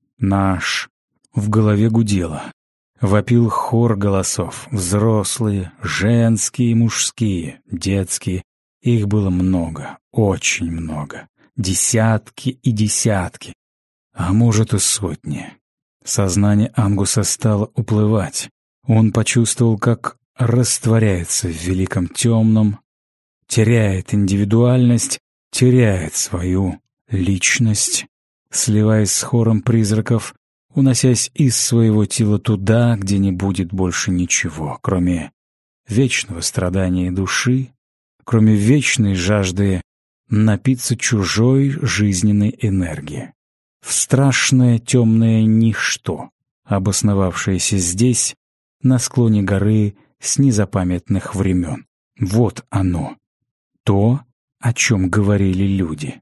Наш. В голове гудело. Вопил хор голосов. Взрослые, женские, мужские, детские. Их было много. Очень много. Десятки и десятки. А может и сотни. Сознание Ангуса стало уплывать. Он почувствовал, как растворяется в великом темном, теряет индивидуальность, теряет свою личность, сливаясь с хором призраков, уносясь из своего тела туда, где не будет больше ничего, кроме вечного страдания души, кроме вечной жажды напиться чужой жизненной энергии. В страшное темное ничто, обосновавшееся здесь, на склоне горы с незапамятных времен. Вот оно. То, о чем говорили люди.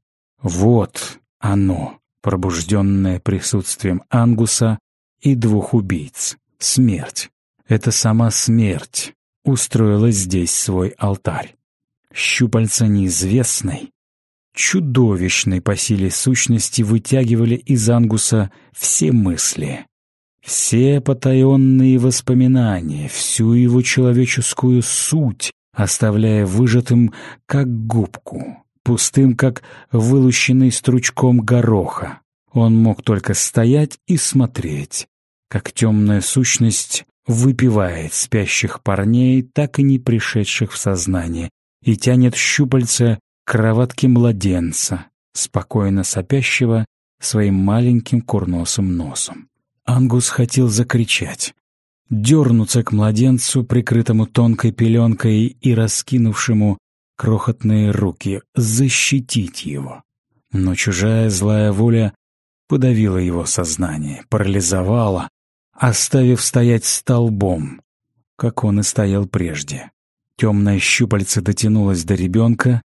Вот оно, пробужденное присутствием Ангуса и двух убийц. Смерть. Это сама смерть устроила здесь свой алтарь. Щупальца неизвестной, чудовищной по силе сущности вытягивали из Ангуса все мысли, все потаенные воспоминания, всю его человеческую суть, оставляя выжатым, как губку, пустым, как вылущенный стручком гороха. Он мог только стоять и смотреть, как темная сущность выпивает спящих парней, так и не пришедших в сознание, и тянет щупальца к кроватке младенца, спокойно сопящего своим маленьким курносым носом. Ангус хотел закричать, дернуться к младенцу, прикрытому тонкой пеленкой и раскинувшему крохотные руки, защитить его. Но чужая злая воля подавила его сознание, парализовала, оставив стоять столбом, как он и стоял прежде. Темное щупальце дотянулось до ребенка,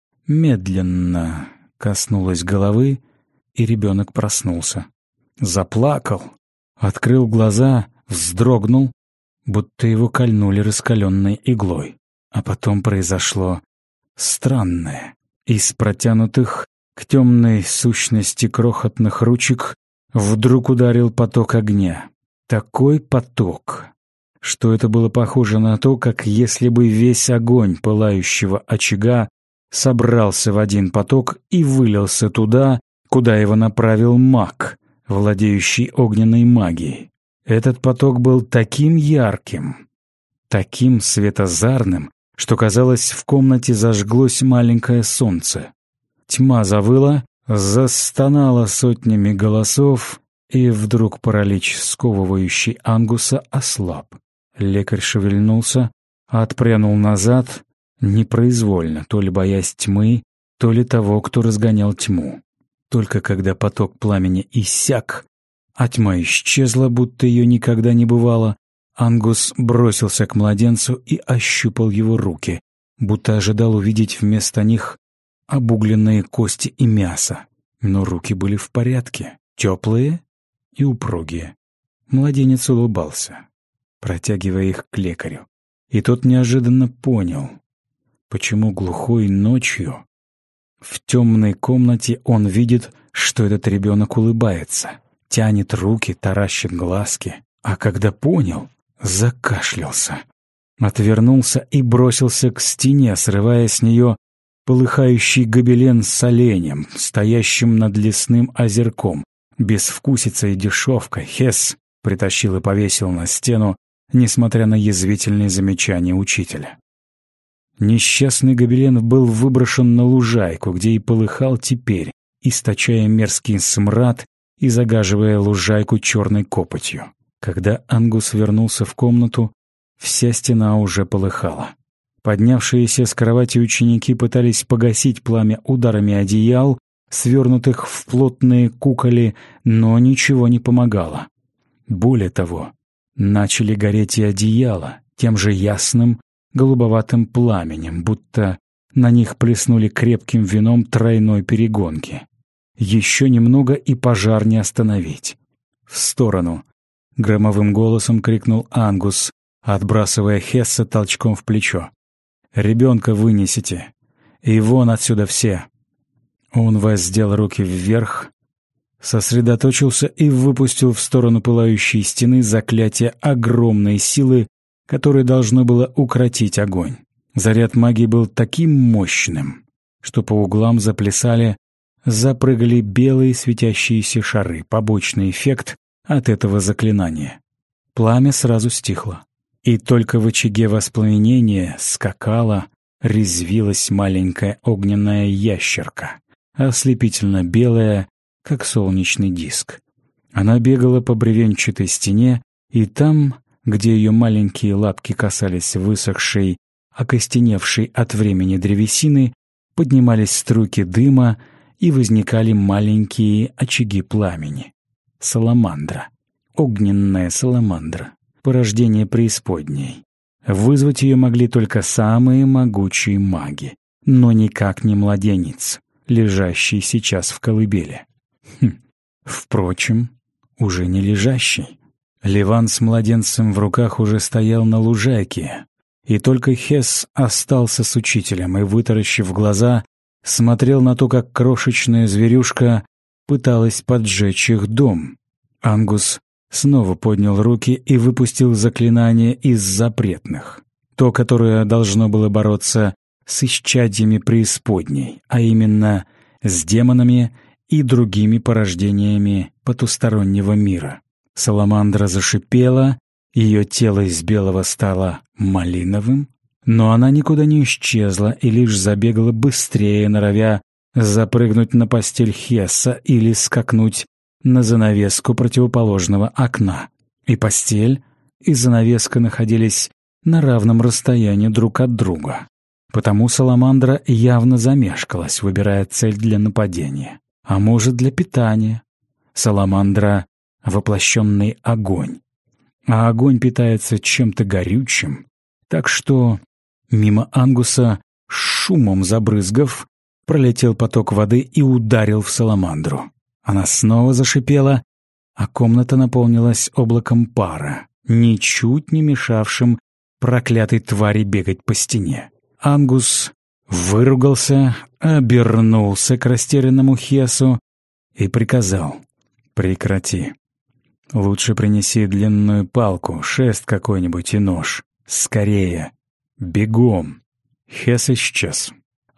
медленно коснулось головы, и ребенок проснулся. Заплакал, открыл глаза, вздрогнул, будто его кольнули раскаленной иглой. А потом произошло странное. Из протянутых к темной сущности крохотных ручек вдруг ударил поток огня. Такой поток, что это было похоже на то, как если бы весь огонь пылающего очага собрался в один поток и вылился туда, куда его направил маг, владеющий огненной магией. Этот поток был таким ярким, таким светозарным, что, казалось, в комнате зажглось маленькое солнце. Тьма завыла, застонала сотнями голосов, и вдруг паралич, сковывающий Ангуса, ослаб. Лекарь шевельнулся, отпрянул назад, непроизвольно, то ли боясь тьмы, то ли того, кто разгонял тьму. Только когда поток пламени иссяк, а тьма исчезла, будто ее никогда не бывало, Ангус бросился к младенцу и ощупал его руки, будто ожидал увидеть вместо них обугленные кости и мясо. Но руки были в порядке, теплые и упругие. Младенец улыбался, протягивая их к лекарю. И тот неожиданно понял, почему глухой ночью в темной комнате он видит, что этот ребенок улыбается, тянет руки, таращит глазки. А когда понял, закашлялся, отвернулся и бросился к стене, срывая с нее полыхающий гобелен с оленем, стоящим над лесным озерком. Безвкусицей и дешевкой Хесс притащил и повесил на стену, несмотря на язвительные замечания учителя. Несчастный гобелен был выброшен на лужайку, где и полыхал теперь, источая мерзкий смрад и загаживая лужайку черной копотью. Когда Ангус вернулся в комнату, вся стена уже полыхала. Поднявшиеся с кровати ученики пытались погасить пламя ударами одеял, свернутых в плотные куколи, но ничего не помогало. Более того, начали гореть и одеяла тем же ясным, голубоватым пламенем, будто на них плеснули крепким вином тройной перегонки. Еще немного, и пожар не остановить. «В сторону!» — громовым голосом крикнул Ангус, отбрасывая Хесса толчком в плечо. «Ребенка вынесите! И вон отсюда все!» Он воздел руки вверх, сосредоточился и выпустил в сторону пылающей стены заклятие огромной силы, которое должно было укротить огонь. Заряд магии был таким мощным, что по углам запрыгали белые светящиеся шары, побочный эффект от этого заклинания. Пламя сразу стихло, и только в очаге воспламенения скакала, резвилась маленькая огненная ящерка, ослепительно белая, как солнечный диск. Она бегала по бревенчатой стене, и там, где ее маленькие лапки касались высохшей, окостеневшей от времени древесины, поднимались струйки дыма и возникали маленькие очаги пламени. Саламандра. Огненная саламандра. Порождение преисподней. Вызвать ее могли только самые могучие маги, но никак не младенец, лежащий сейчас в колыбели. Впрочем, уже не лежащий. Ливан с младенцем в руках уже стоял на лужайке, и только Хесс остался с учителем и, вытаращив глаза, смотрел на то, как крошечная зверюшка пыталась поджечь их дом. Ангус снова поднял руки и выпустил заклинание из запретных. То, которое должно было бороться с исчадьями преисподней, а именно с демонами и другими порождениями потустороннего мира. Саламандра зашипела, ее тело из белого стало малиновым, но она никуда не исчезла и лишь забегала быстрее, норовя запрыгнуть на постель Хесса или скакнуть на занавеску противоположного окна. И постель, и занавеска находились на равном расстоянии друг от друга. Потому Саламандра явно замешкалась, выбирая цель для нападения. А может, для питания. Саламандра — воплощенный огонь. А огонь питается чем-то горючим. Так что мимо Ангуса, шумом забрызгав, пролетел поток воды и ударил в Саламандру. Она снова зашипела, а комната наполнилась облаком пара, ничуть не мешавшим проклятой твари бегать по стене. Ангус выругался, обернулся к растерянному Хессу и приказал: «Прекрати. Лучше принеси длинную палку, шест какой-нибудь и нож. Скорее. Бегом!» Хесс исчез.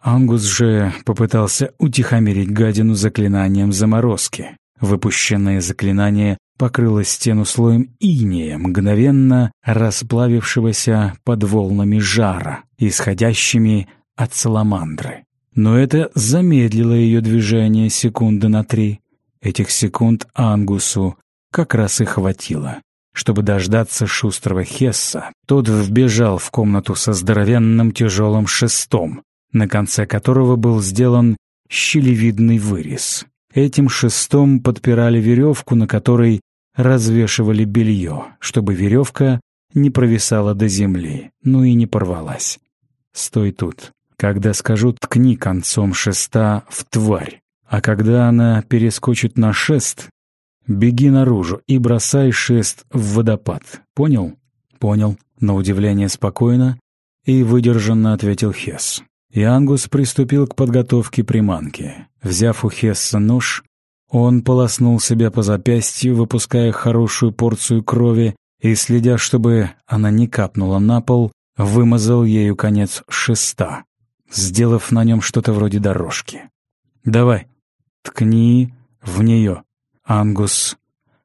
Ангус же попытался утихомирить гадину заклинанием заморозки. Выпущенное заклинание покрыло стену слоем инея, мгновенно расплавившегося под волнами жара, исходящими от саламандры. Но это замедлило ее движение секунды на 3. Этих секунд Ангусу как раз и хватило, чтобы дождаться шустрого Хесса. Тот вбежал в комнату со здоровенным тяжелым шестом, на конце которого был сделан щелевидный вырез. Этим шестом подпирали веревку, на которой развешивали белье, чтобы веревка не провисала до земли, ну и не порвалась. «Стой тут. Когда скажу, ткни концом шеста в тварь. А когда она перескочит на шест, беги наружу и бросай шест в водопад. Понял?» «Понял», — на удивление спокойно и выдержанно ответил Хесс. И Ангус приступил к подготовке приманки. Взяв у Хесса нож, он полоснул себя по запястью, выпуская хорошую порцию крови, и, следя, чтобы она не капнула на пол, вымазал ею конец шеста, сделав на нем что-то вроде дорожки. «Давай, ткни в нее». Ангус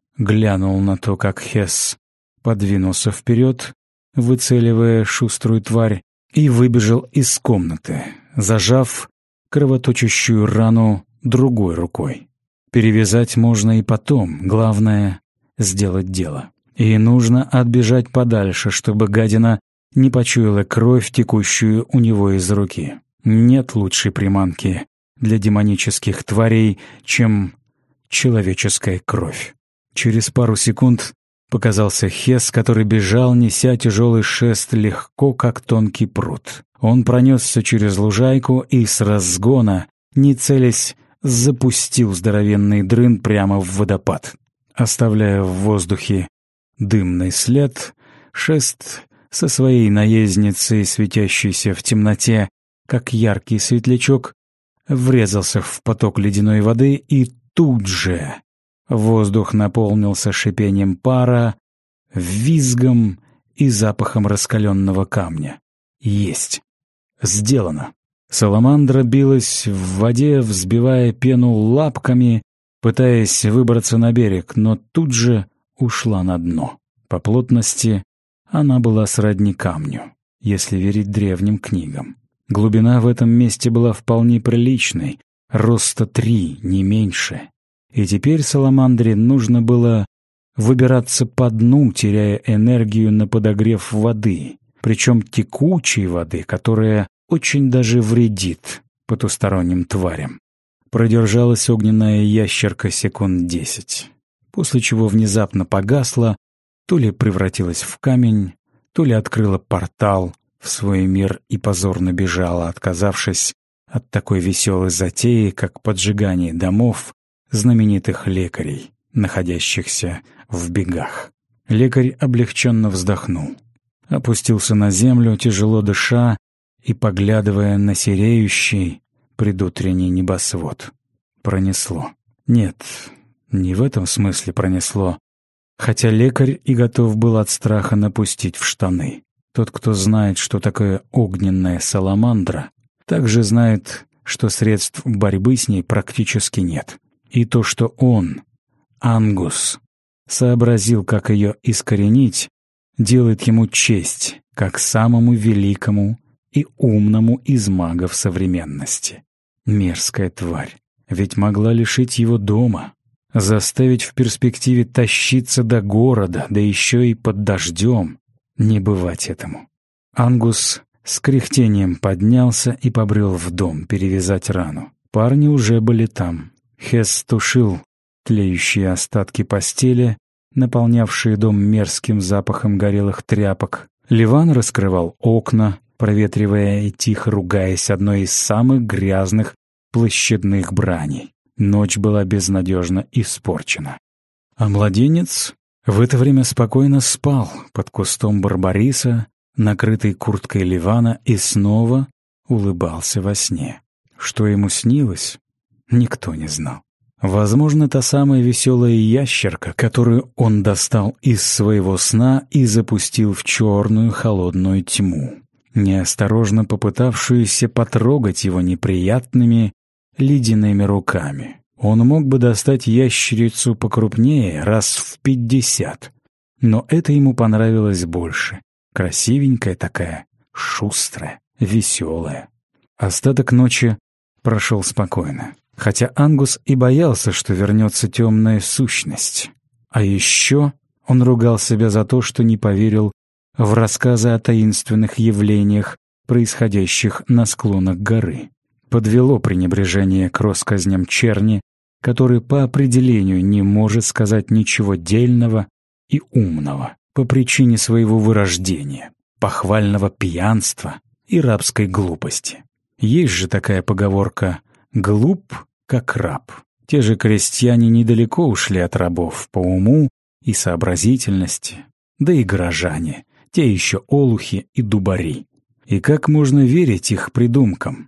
глянул на то, как Хесс подвинулся вперед, выцеливая шуструю тварь, и выбежал из комнаты, зажав кровоточащую рану другой рукой. Перевязать можно и потом, главное — сделать дело. И нужно отбежать подальше, чтобы гадина не почуяла кровь, текущую у него из руки. Нет лучшей приманки для демонических тварей, чем человеческая кровь. Через пару секунд показался Хесс, который бежал, неся тяжелый шест легко, как тонкий пруд. Он пронесся через лужайку и с разгона, не целясь, запустил здоровенный дрын прямо в водопад. Оставляя в воздухе дымный след, шест со своей наездницей, светящейся в темноте, как яркий светлячок, врезался в поток ледяной воды, и тут же воздух наполнился шипением пара, визгом и запахом раскаленного камня. Есть. Сделано. Саламандра билась в воде, взбивая пену лапками, пытаясь выбраться на берег, но тут же ушла на дно. По плотности она была сродни камню, если верить древним книгам. Глубина в этом месте была вполне приличной, роста 3, не меньше. И теперь саламандре нужно было выбираться по дну, теряя энергию на подогрев воды, причем текучей воды, которая очень даже вредит потусторонним тварям. Продержалась огненная ящерка секунд 10, после чего внезапно погасла, то ли превратилась в камень, то ли открыла портал в свой мир и позорно бежала, отказавшись от такой веселой затеи, как поджигание домов знаменитых лекарей, находящихся в бегах. Лекарь облегченно вздохнул, опустился на землю, тяжело дыша и поглядывая на сереющий предутренний небосвод. Пронесло. Нет, не в этом смысле пронесло, хотя лекарь и готов был от страха напустить в штаны. Тот, кто знает, что такое огненная саламандра, также знает, что средств борьбы с ней практически нет. И то, что он, Ангус, сообразил, как ее искоренить, делает ему честь, как самому великому и умному из магов современности. Мерзкая тварь, ведь могла лишить его дома, заставить в перспективе тащиться до города, да еще и под дождем. Не бывать этому. Ангус с кряхтением поднялся и побрел в дом перевязать рану. Парни уже были там. Хесс тушил тлеющие остатки постели, наполнявшие дом мерзким запахом горелых тряпок. Ливан раскрывал окна, проветривая и тихо ругаясь одной из самых грязных площадных браней. Ночь была безнадежно испорчена. А младенец в это время спокойно спал под кустом барбариса, накрытый курткой Ливана, и снова улыбался во сне. Что ему снилось, никто не знал. Возможно, та самая веселая ящерка, которую он достал из своего сна и запустил в черную холодную тьму. неосторожно попытавшуюся потрогать его неприятными ледяными руками. Он мог бы достать ящерицу покрупнее раз в 50, но это ему понравилось больше. Красивенькая такая, шустрая, веселая. Остаток ночи прошел спокойно, хотя Ангус и боялся, что вернется темная сущность. А еще он ругал себя за то, что не поверил в рассказы о таинственных явлениях, происходящих на склонах горы. Подвело пренебрежение к россказням черни, который по определению не может сказать ничего дельного и умного по причине своего вырождения, похвального пьянства и рабской глупости. Есть же такая поговорка «глуп, как раб». Те же крестьяне недалеко ушли от рабов по уму и сообразительности, да и горожане, те еще олухи и дубари. И как можно верить их придумкам?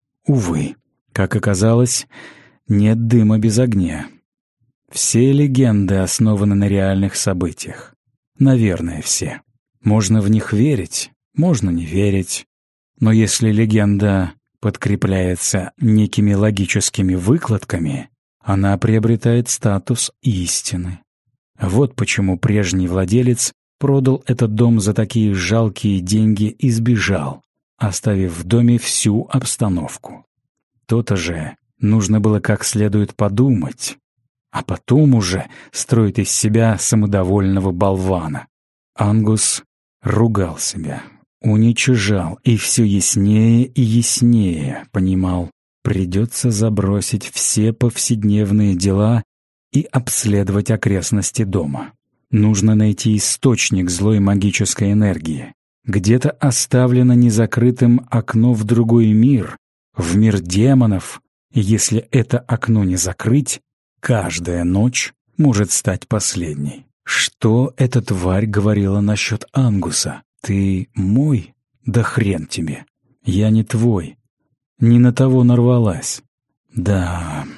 Увы, как оказалось, нет дыма без огня. Все легенды основаны на реальных событиях. Наверное, все. Можно в них верить, можно не верить. Но если легенда подкрепляется некими логическими выкладками, она приобретает статус истины. Вот почему прежний владелец продал этот дом за такие жалкие деньги и сбежал, оставив в доме всю обстановку. То-то же нужно было как следует подумать, а потом уже строить из себя самодовольного болвана. Ангус ругал себя, уничижал и все яснее и яснее понимал, придется забросить все повседневные дела и обследовать окрестности дома. Нужно найти источник злой магической энергии. Где-то оставлено незакрытым окно в другой мир, в мир демонов. И если это окно не закрыть, каждая ночь может стать последней. Что эта тварь говорила насчет Ангуса? «Ты мой? Да хрен тебе! Я не твой. Не на того нарвалась». Да,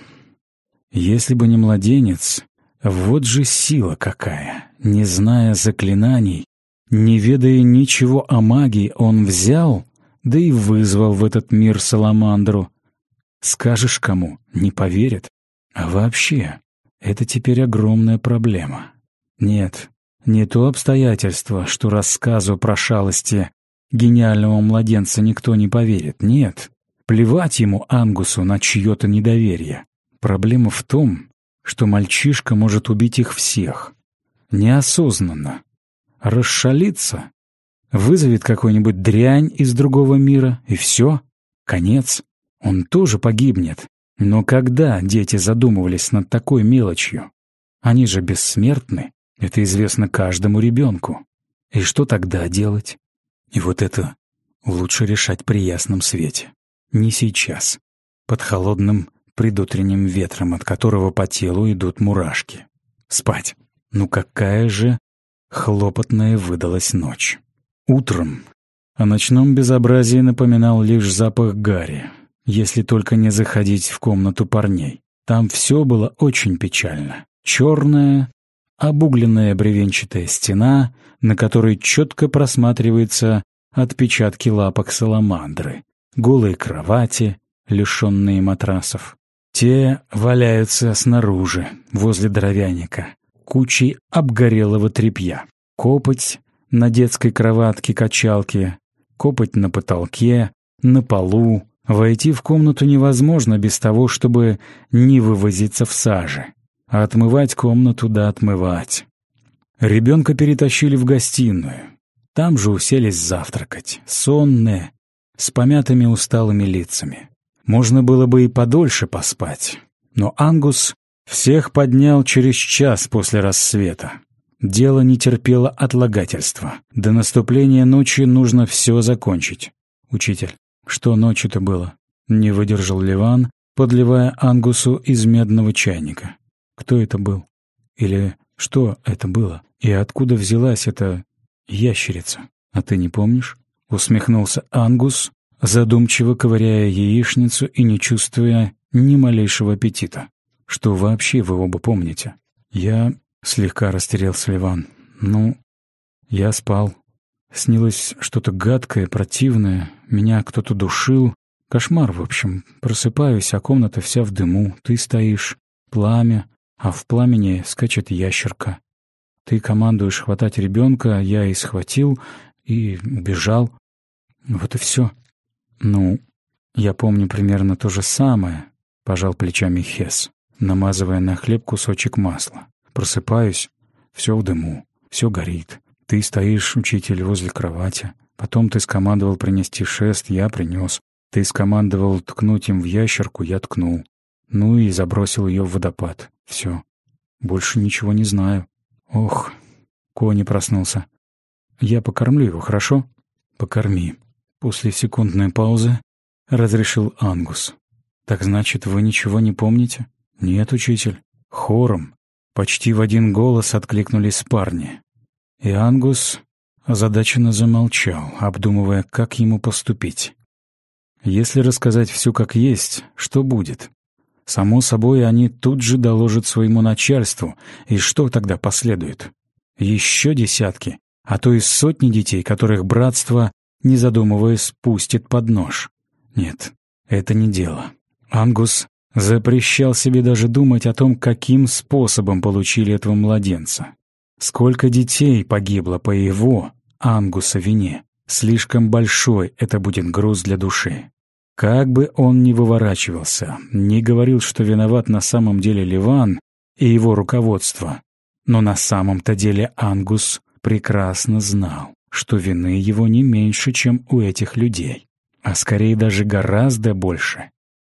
если бы не младенец, вот же сила какая. Не зная заклинаний, не ведая ничего о магии, он взял, да и вызвал в этот мир саламандру. Скажешь кому — не поверит. А вообще, это теперь огромная проблема. Нет, не то обстоятельство, что рассказу про шалости гениального младенца никто не поверит. Нет, плевать ему, Ангусу, на чье-то недоверие. Проблема в том, что мальчишка может убить их всех. Неосознанно. Расшалится, вызовет какую-нибудь дрянь из другого мира, и все, конец. Он тоже погибнет. Но когда дети задумывались над такой мелочью? Они же бессмертны, это известно каждому ребенку. И что тогда делать? И вот это лучше решать при ясном свете. Не сейчас, под холодным предутренним ветром, от которого по телу идут мурашки. Спать. Ну какая же хлопотная выдалась ночь. Утром о ночном безобразии напоминал лишь запах гари, если только не заходить в комнату парней. Там все было очень печально. Черная, обугленная бревенчатая стена, на которой четко просматриваются отпечатки лапок саламандры, голые кровати, лишенные матрасов. Те валяются снаружи, возле дровяника, кучей обгорелого тряпья. Копоть на детской кроватке-качалке, копоть на потолке, на полу. Войти в комнату невозможно без того, чтобы не вывозиться в саже. А отмывать комнату да отмывать. Ребенка перетащили в гостиную. Там же уселись завтракать, сонные, с помятыми усталыми лицами. Можно было бы и подольше поспать. Но Ангус всех поднял через час после рассвета. Дело не терпело отлагательства. До наступления ночи нужно все закончить. «Учитель, что ночью-то было?» — не выдержал Ливан, подливая Ангусу из медного чайника. «Кто это был? Или что это было? И откуда взялась эта ящерица? А ты не помнишь?» — усмехнулся Ангус, задумчиво ковыряя яичницу и не чувствуя ни малейшего аппетита. «Что вообще вы оба помните?» «Я...» — слегка растерялся Ливан. «Ну, я спал. Снилось что-то гадкое, противное. Меня кто-то душил. Кошмар, в общем. Просыпаюсь, а комната вся в дыму. Ты стоишь. Пламя. А в пламени скачет ящерка. Ты командуешь хватать ребенка, я и схватил, и убежал. Вот и все. Ну, я помню примерно то же самое, пожал плечами Хесс, намазывая на хлеб кусочек масла. Просыпаюсь, все в дыму, все горит. Ты стоишь, учитель, возле кровати. Потом ты скомандовал принести шест, я принес. Ты скомандовал ткнуть им в ящерку, я ткнул. Ну и забросил ее в водопад. Все. Больше ничего не знаю. Ох, Кони проснулся. Я покормлю его, хорошо? Покорми. После секундной паузы разрешил Ангус. Так значит, вы ничего не помните? Нет, учитель. Хором, почти в один голос откликнулись парни. И Ангус озадаченно замолчал, обдумывая, как ему поступить. Если рассказать все как есть, что будет? Само собой, они тут же доложат своему начальству, и что тогда последует? Еще десятки, а то и сотни детей, которых братство, не задумываясь, пустит под нож. Нет, это не дело. Ангус запрещал себе даже думать о том, каким способом получили этого младенца. Сколько детей погибло по его, Ангуса, вине. Слишком большой это будет груз для души. Как бы он ни выворачивался, ни говорил, что виноват на самом деле Ливан и его руководство, но на самом-то деле Ангус прекрасно знал, что вины его не меньше, чем у этих людей, а скорее даже гораздо больше.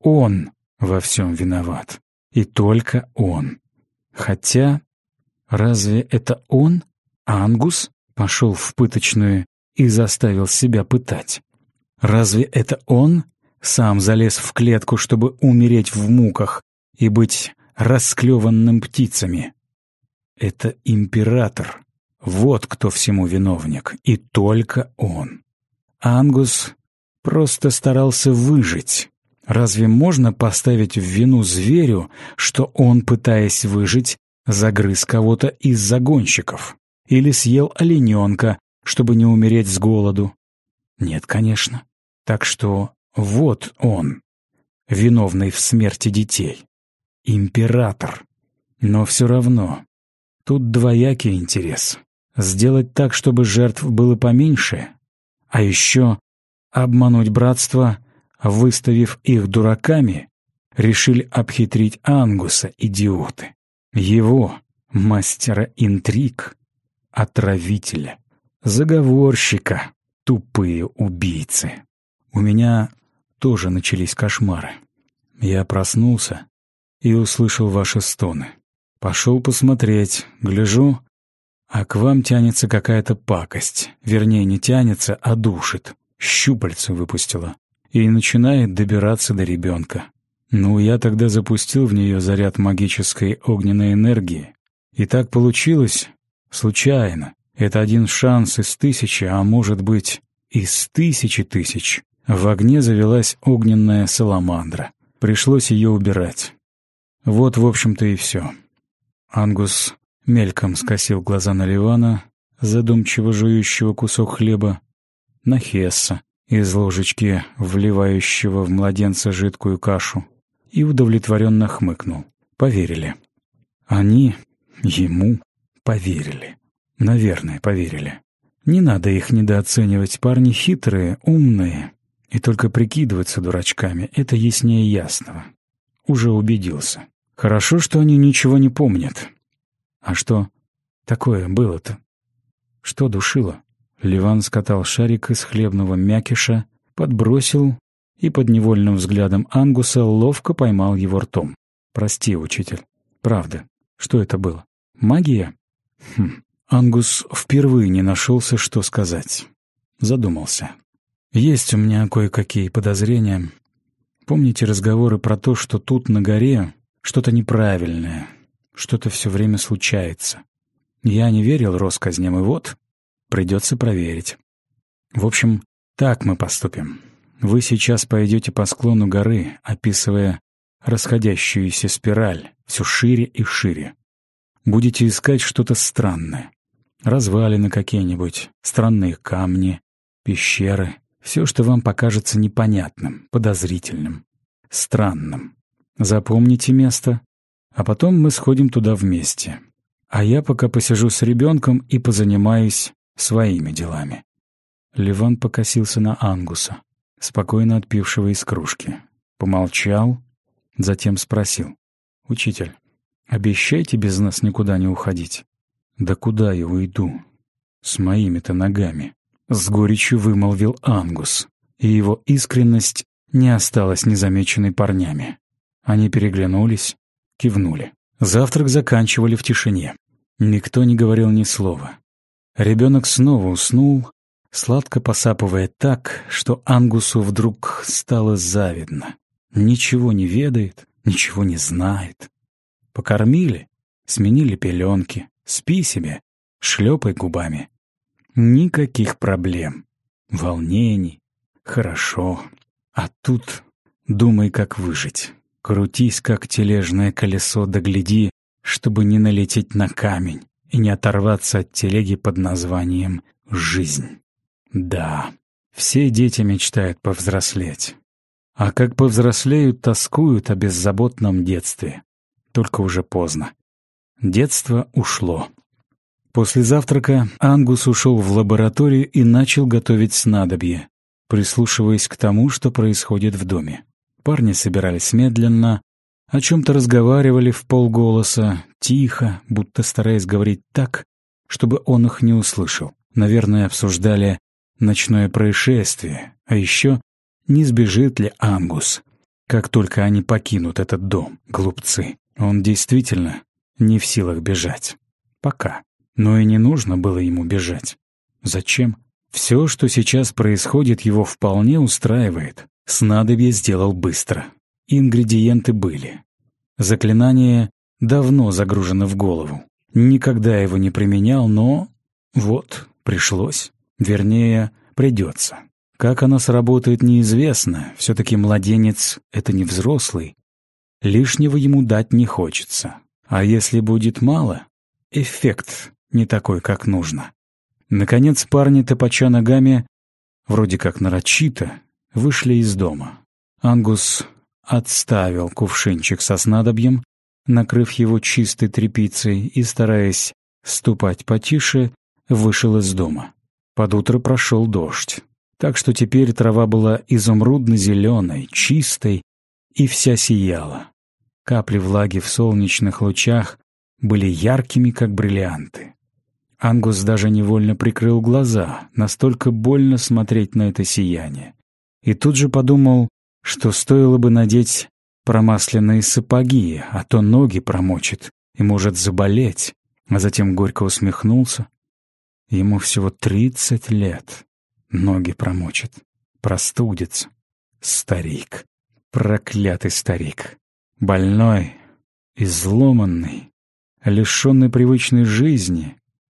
Он во всем виноват, и только он. Хотя, разве это он, Ангус, пошел в пыточную и заставил себя пытать? Разве это он сам залез в клетку, чтобы умереть в муках и быть расклеванным птицами? Это император. Вот кто всему виновник, и только он. Ангус просто старался выжить. Разве можно поставить в вину зверю, что он, пытаясь выжить, загрыз кого-то из загонщиков? Или съел олененка, чтобы не умереть с голоду? Нет, конечно. Так что вот он, виновный в смерти детей. Император. Но все равно, тут двоякий интерес. Сделать так, чтобы жертв было поменьше, а еще обмануть братство, выставив их дураками, решили обхитрить Ангуса, идиоты. Его, мастера интриг, отравителя, заговорщика, тупые убийцы. У меня тоже начались кошмары. Я проснулся и услышал ваши стоны. Пошел посмотреть, гляжу, а к вам тянется какая-то пакость. Вернее, не тянется, а душит. Щупальца выпустила и начинает добираться до ребенка. Ну, я тогда запустил в нее заряд магической огненной энергии. И так получилось случайно. Это один шанс из 1000, а может быть, из 1000 тысяч. В огне завелась огненная саламандра. Пришлось ее убирать. Вот, в общем-то, и все. Ангус мельком скосил глаза на Ливана, задумчиво жующего кусок хлеба, на Хесса, из ложечки вливающего в младенца жидкую кашу, и удовлетворенно хмыкнул. Поверили. Они ему поверили. Наверное, поверили. Не надо их недооценивать. Парни хитрые, умные. И только прикидываться дурачками — это яснее ясного. Уже убедился. Хорошо, что они ничего не помнят. А что такое было-то? Что душило? Ливан скатал шарик из хлебного мякиша, подбросил и под невольным взглядом Ангуса ловко поймал его ртом. «Прости, учитель. Правда. Что это было? Магия?» Ангус впервые не нашелся, что сказать. Задумался. «Есть у меня кое-какие подозрения. Помните разговоры про то, что тут на горе что-то неправильное, что-то все время случается? Я не верил россказням, и вот придется проверить. В общем, так мы поступим. Вы сейчас пойдете по склону горы, описывая расходящуюся спираль все шире и шире. Будете искать что-то странное. развалины какие-нибудь, странные камни, пещеры. Все, что вам покажется непонятным, подозрительным, странным. Запомните место, а потом мы сходим туда вместе. А я пока посижу с ребенком и позанимаюсь своими делами». Леван покосился на Ангуса, спокойно отпившего из кружки. Помолчал, затем спросил: «Учитель, обещайте без нас никуда не уходить». «Да куда я уйду? С моими-то ногами», — с горечью вымолвил Ангус, и его искренность не осталась незамеченной парнями. Они переглянулись, кивнули. Завтрак заканчивали в тишине. Никто не говорил ни слова. Ребенок снова уснул, сладко посапывая так, что Ангусу вдруг стало завидно. Ничего не ведает, ничего не знает. Покормили, сменили пеленки, спи себе, шлепай губами. Никаких проблем, волнений, хорошо. А тут думай, как выжить. Крутись, как тележное колесо, да гляди, чтобы не налететь на камень и не оторваться от телеги под названием «жизнь». Да, все дети мечтают повзрослеть. А как повзрослеют, тоскуют о беззаботном детстве. Только уже поздно. Детство ушло. После завтрака Ангус ушел в лабораторию и начал готовить снадобье, прислушиваясь к тому, что происходит в доме. Парни собирались медленно, о чем-то разговаривали вполголоса, тихо, будто стараясь говорить так, чтобы он их не услышал. Наверное, обсуждали ночное происшествие, а еще не сбежит ли Ангус, как только они покинут этот дом, глупцы. Он действительно не в силах бежать. Пока. Но и не нужно было ему бежать. Зачем? Все, что сейчас происходит, его вполне устраивает. Снадобье сделал быстро. Ингредиенты были. Заклинание давно загружено в голову. Никогда его не применял, но вот, пришлось. Вернее, придется. Как оно сработает, неизвестно. Все-таки младенец — это не взрослый. Лишнего ему дать не хочется. А если будет мало, эффект не такой, как нужно. Наконец парни, топоча ногами, вроде как нарочито, вышли из дома. Ангус отставил кувшинчик со снадобьем, накрыв его чистой тряпицей и, стараясь ступать потише, вышел из дома. Под утро прошел дождь, так что теперь трава была изумрудно-зеленой, чистой и вся сияла. Капли влаги в солнечных лучах были яркими, как бриллианты. Ангус даже невольно прикрыл глаза, настолько больно смотреть на это сияние. И тут же подумал, что стоило бы надеть промасленные сапоги, а то ноги промочит и может заболеть. А затем горько усмехнулся. Ему всего 30 лет. Ноги промочит, простудится. Старик. Проклятый старик. Больной, изломанный, лишенный привычной жизни.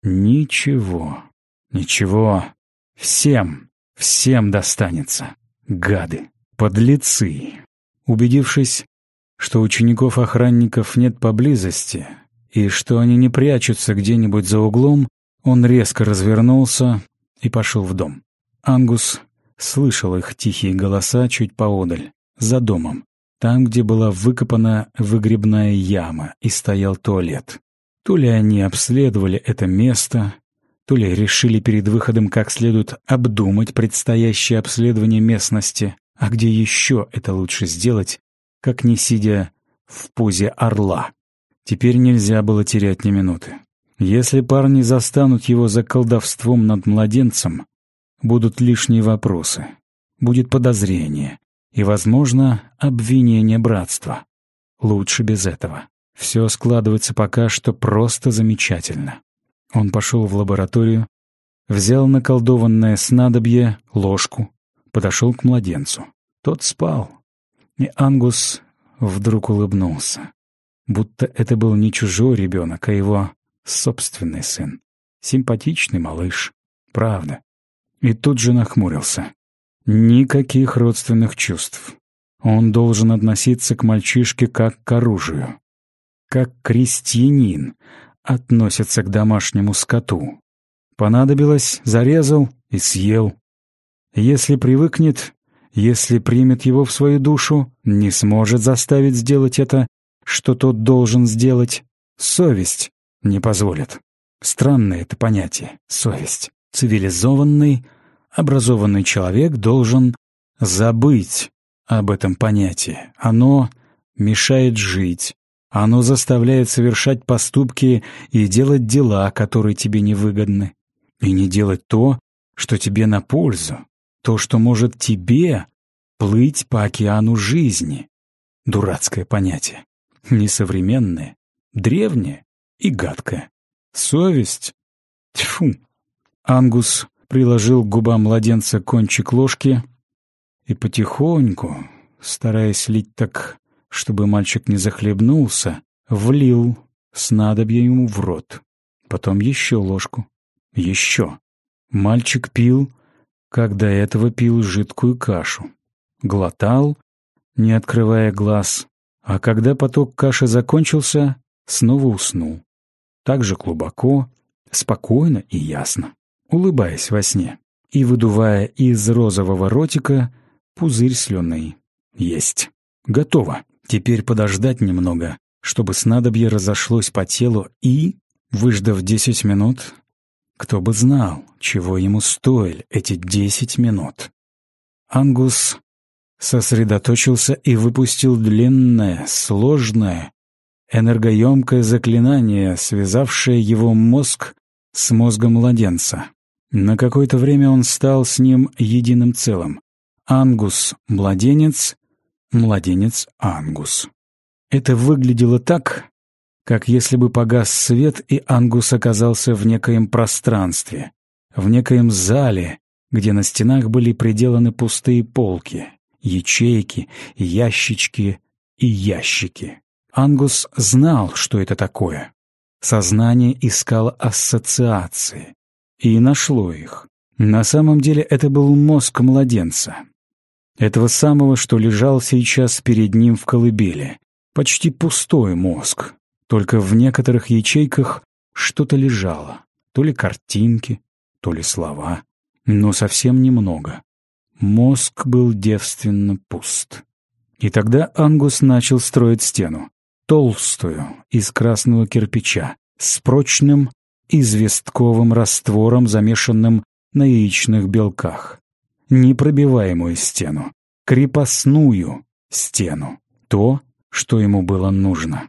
Ничего, ничего. Всем достанется. Гады, подлецы. Убедившись, что учеников-охранников нет поблизости и что они не прячутся где-нибудь за углом, он резко развернулся и пошел в дом. Ангус слышал их тихие голоса чуть поодаль, за домом, там, где была выкопана выгребная яма и стоял туалет. То ли они обследовали это место, то ли решили перед выходом как следует обдумать предстоящее обследование местности, а где еще это лучше сделать, как не сидя в позе орла. Теперь нельзя было терять ни минуты. Если парни застанут его за колдовством над младенцем, будут лишние вопросы, будет подозрение и, возможно, обвинение братства. Лучше без этого. Все складывается пока что просто замечательно. Он пошел в лабораторию, взял наколдованное снадобье, ложку, подошел к младенцу. Тот спал, и Ангус вдруг улыбнулся, будто это был не чужой ребенок, а его собственный сын. Симпатичный малыш, правда. И тут же нахмурился. Никаких родственных чувств. Он должен относиться к мальчишке как к оружию. Как крестьянин относится к домашнему скоту. Понадобилось — зарезал и съел. Если привыкнет, если примет его в свою душу, не сможет заставить сделать это, что тот должен сделать. Совесть не позволит. Странное это понятие — совесть. Цивилизованный, образованный человек должен забыть об этом понятии. Оно мешает жить. Оно заставляет совершать поступки и делать дела, которые тебе невыгодны. И не делать то, что тебе на пользу. То, что может тебе плыть по океану жизни. Дурацкое понятие. Несовременное, древнее и гадкое. Совесть? Тьфу! Ангус приложил к губам младенца кончик ложки и потихоньку, стараясь лить так, чтобы мальчик не захлебнулся, влил снадобье ему в рот. Потом еще ложку. Еще. Мальчик пил, как до этого пил жидкую кашу. Глотал, не открывая глаз, а когда поток каши закончился, снова уснул. Так же глубоко, спокойно и ясно, улыбаясь во сне и выдувая из розового ротика пузырь слюны. Есть. Готово. Теперь подождать немного, чтобы снадобье разошлось по телу и, выждав 10 минут, кто бы знал, чего ему стоили эти 10 минут. Ангус сосредоточился и выпустил длинное, сложное, энергоемкое заклинание, связавшее его мозг с мозгом младенца. На какое-то время он стал с ним единым целым. Ангус-младенец, младенец-ангус. Это выглядело так, как если бы погас свет, и Ангус оказался в некоем пространстве, в некоем зале, где на стенах были приделаны пустые полки, ячейки, ящички и ящики. Ангус знал, что это такое. Сознание искало ассоциации и нашло их. На самом деле это был мозг младенца. Этого самого, что лежал сейчас перед ним в колыбели. Почти пустой мозг. Только в некоторых ячейках что-то лежало. То ли картинки, то ли слова. Но совсем немного. Мозг был девственно пуст. И тогда Ангус начал строить стену. Толстую, из красного кирпича, с прочным известковым раствором, замешанным на яичных белках. Непробиваемую стену, крепостную стену. То, что ему было нужно.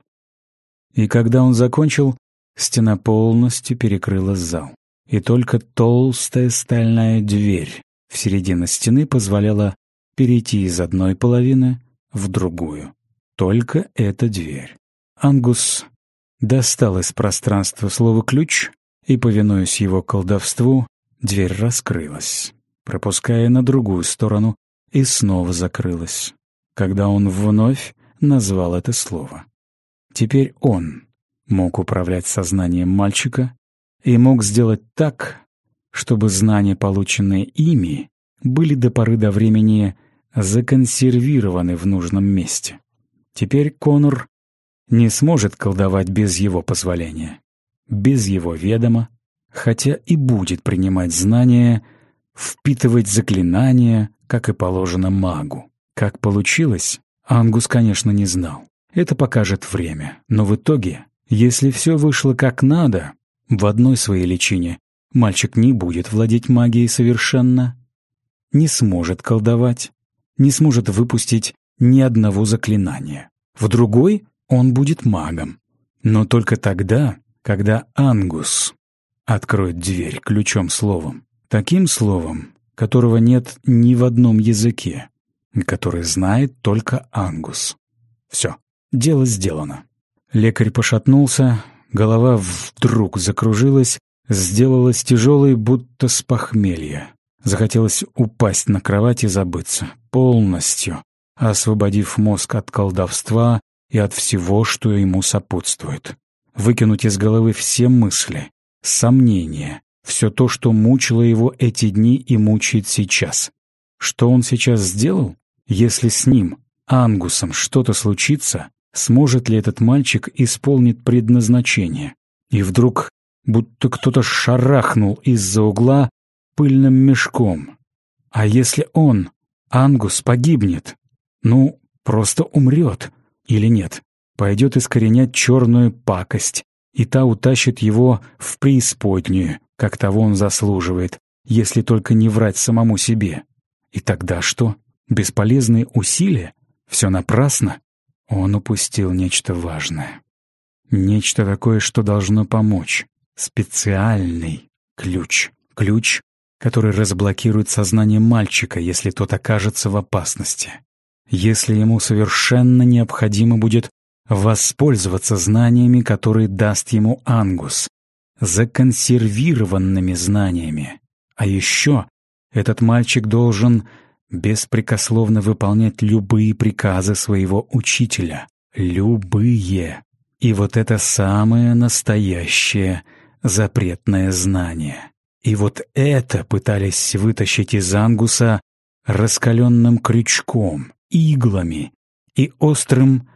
И когда он закончил, стена полностью перекрыла зал. И только толстая стальная дверь в середине стены позволяла перейти из одной половины в другую. Только эта дверь. Ангус достал из пространства слово «ключ», и, повинуясь его колдовству, дверь раскрылась, пропуская на другую сторону, и снова закрылась, когда он вновь назвал это слово. Теперь он мог управлять сознанием мальчика и мог сделать так, чтобы знания, полученные ими, были до поры до времени законсервированы в нужном месте. Теперь Конор не сможет колдовать без его позволения, без его ведома, хотя и будет принимать знания, впитывать заклинания, как и положено магу. Как получилось, Ангус, конечно, не знал. Это покажет время. Но в итоге, если все вышло как надо, в одной своей личине мальчик не будет владеть магией совершенно, не сможет колдовать, не сможет выпустить ни одного заклинания. В другой он будет магом. Но только тогда, когда Ангус откроет дверь ключом-словом, таким словом, которого нет ни в одном языке, который знает только Ангус. Все, дело сделано. Лекарь пошатнулся, голова вдруг закружилась, сделалась тяжелой, будто с похмелья. Захотелось упасть на кровать и забыться, полностью освободив мозг от колдовства и от всего, что ему сопутствует. Выкинуть из головы все мысли, сомнения, все то, что мучило его эти дни и мучает сейчас. Что он сейчас сделал? Если с ним, Ангусом, что-то случится, сможет ли этот мальчик исполнить предназначение? И вдруг будто кто-то шарахнул из-за угла пыльным мешком. А если он, Ангус, погибнет? Ну, просто умрет. Или нет? Пойдет искоренять черную пакость, и та утащит его в преисподнюю, как того он заслуживает, если только не врать самому себе. И тогда что? Бесполезные усилия? Все напрасно? Он упустил нечто важное. Нечто такое, что должно помочь. Специальный ключ. Ключ, который разблокирует сознание мальчика, если тот окажется в опасности. Если ему совершенно необходимо будет воспользоваться знаниями, которые даст ему Ангус, законсервированными знаниями. А еще этот мальчик должен беспрекословно выполнять любые приказы своего учителя. Любые. И вот это самое настоящее запретное знание. И вот это пытались вытащить из Ангуса раскаленным крючком, иглами и острым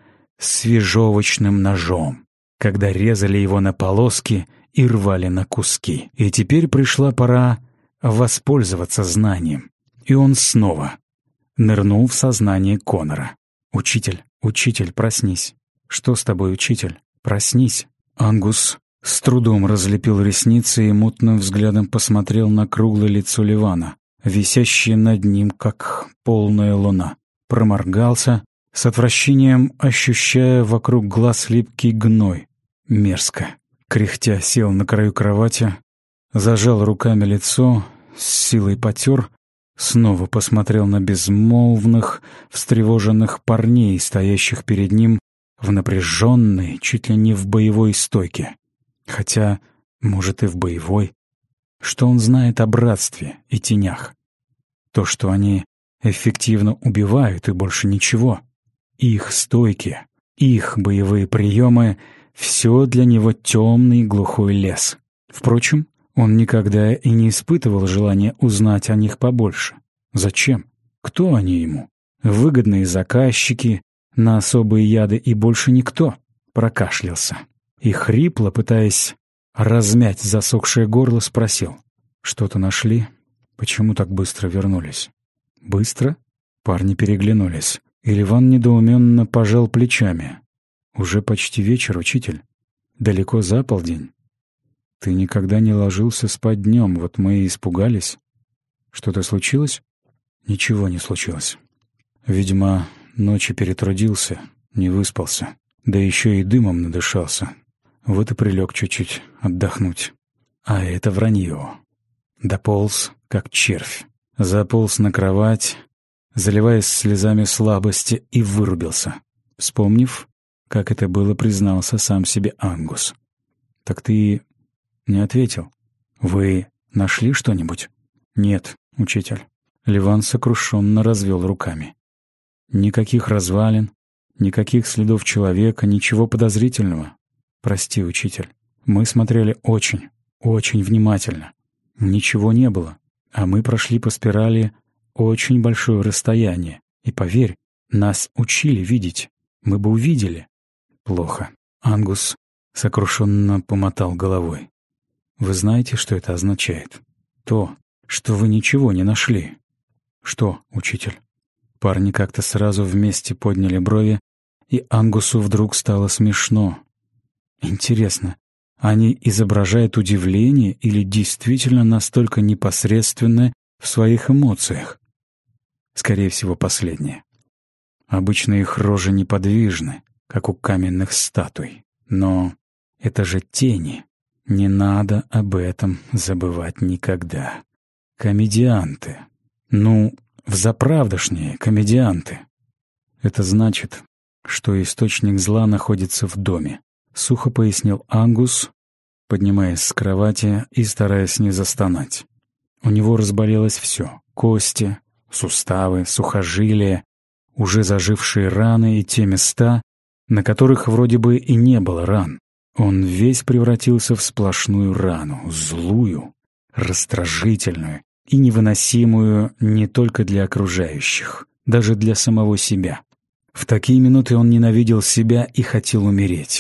свежевочным ножом, когда резали его на полоски и рвали на куски. И теперь пришла пора воспользоваться знанием. И он снова нырнул в сознание Конора. «Учитель, учитель, проснись! Что с тобой, учитель? Проснись!» Ангус с трудом разлепил ресницы и мутным взглядом посмотрел на круглое лицо Ливана, висящее над ним, как полная луна. Проморгался, с отвращением ощущая вокруг глаз липкий гной. Мерзко. Кряхтя сел на краю кровати, зажал руками лицо, с силой потер, снова посмотрел на безмолвных, встревоженных парней, стоящих перед ним в напряженной, чуть ли не в боевой стойке. Хотя, может, и в боевой. Что он знает о братстве и тенях? То, что они эффективно убивают, и больше ничего. Их стойки, их боевые приемы — все для него темный глухой лес. Впрочем, он никогда и не испытывал желания узнать о них побольше. Зачем? Кто они ему? Выгодные заказчики, на особые яды и больше никто. Прокашлялся. И хрипло, пытаясь размять засохшее горло, спросил: «Что-то нашли? Почему так быстро вернулись?» «Быстро?» Парни переглянулись. И Ливан недоуменно пожал плечами. «Уже почти вечер, учитель. Далеко за полдень. Ты никогда не ложился спать днем, вот мы и испугались. Что-то случилось?» «Ничего не случилось. Видимо, ночью перетрудился, не выспался. Да еще и дымом надышался. Вот и прилег чуть-чуть отдохнуть. А это вранье. Дополз, как червь. Заполз на кровать, заливаясь слезами слабости, и вырубился. Вспомнив, как это было, признался сам себе Ангус. «Так ты не ответил. Вы нашли что-нибудь?» «Нет, учитель». Ливан сокрушенно развел руками. «Никаких развалин, никаких следов человека, ничего подозрительного. Прости, учитель. Мы смотрели очень, очень внимательно. Ничего не было, а мы прошли по спирали очень большое расстояние. И поверь, нас учили видеть. Мы бы увидели». «Плохо». Ангус сокрушенно помотал головой. «Вы знаете, что это означает? То, что вы ничего не нашли». «Что, учитель?» Парни как-то сразу вместе подняли брови, и Ангусу вдруг стало смешно. Интересно, они изображают удивление или действительно настолько непосредственны в своих эмоциях? Скорее всего, последнее. Обычно их рожи неподвижны, как у каменных статуй. Но это же тени. Не надо об этом забывать никогда. Комедианты. Ну, взаправдошние комедианты. Это значит, что источник зла находится в доме, сухо пояснил Ангус, поднимаясь с кровати и стараясь не застонать. У него разболелось все: кости, суставы, сухожилия, уже зажившие раны и те места, на которых вроде бы и не было ран. Он весь превратился в сплошную рану, злую, раздражительную и невыносимую не только для окружающих, даже для самого себя. В такие минуты он ненавидел себя и хотел умереть.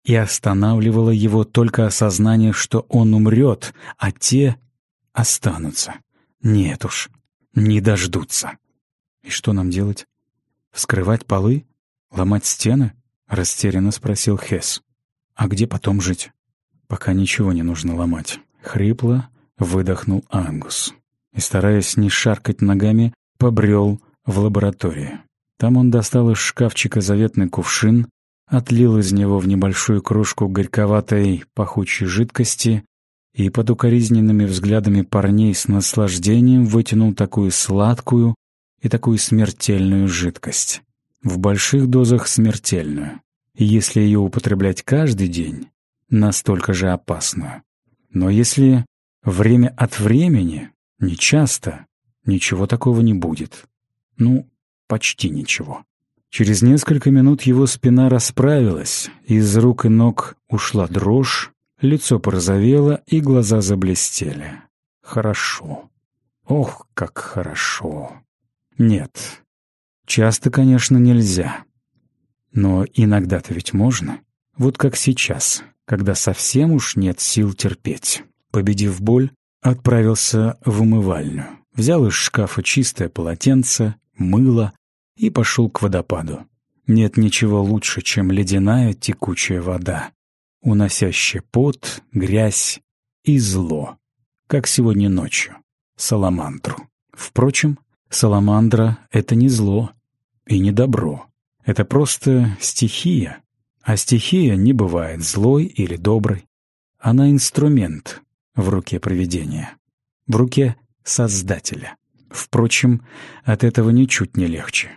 и останавливало его только осознание, что он умрет, а те останутся. Нет уж, не дождутся. И что нам делать? Вскрывать полы? Ломать стены? Растерянно спросил Хесс. А где потом жить? Пока ничего не нужно ломать. Хрипло выдохнул Ангус. И, стараясь не шаркать ногами, побрел в лабораторию. Там он достал из шкафчика заветный кувшин, отлил из него в небольшую кружку горьковатой пахучей жидкости и под укоризненными взглядами парней с наслаждением вытянул такую сладкую и такую смертельную жидкость. В больших дозах смертельную. И если ее употреблять каждый день, настолько же опасную. Но если время от времени, нечасто, ничего такого не будет. Ну, почти ничего. Через несколько минут его спина расправилась, из рук и ног ушла дрожь, лицо порозовело и глаза заблестели. Хорошо. Ох, как хорошо. Нет, часто, конечно, нельзя. Но иногда-то ведь можно. Вот как сейчас, когда совсем уж нет сил терпеть. Победив боль, отправился в умывальню. Взял из шкафа чистое полотенце, мыло и пошел к водопаду. Нет ничего лучше, чем ледяная текучая вода, уносящая пот, грязь и зло, как сегодня ночью, саламандру. Впрочем, саламандра — это не зло и не добро. Это просто стихия, а стихия не бывает злой или доброй. Она инструмент в руке провидения, в руке Создателя. Впрочем, от этого ничуть не легче.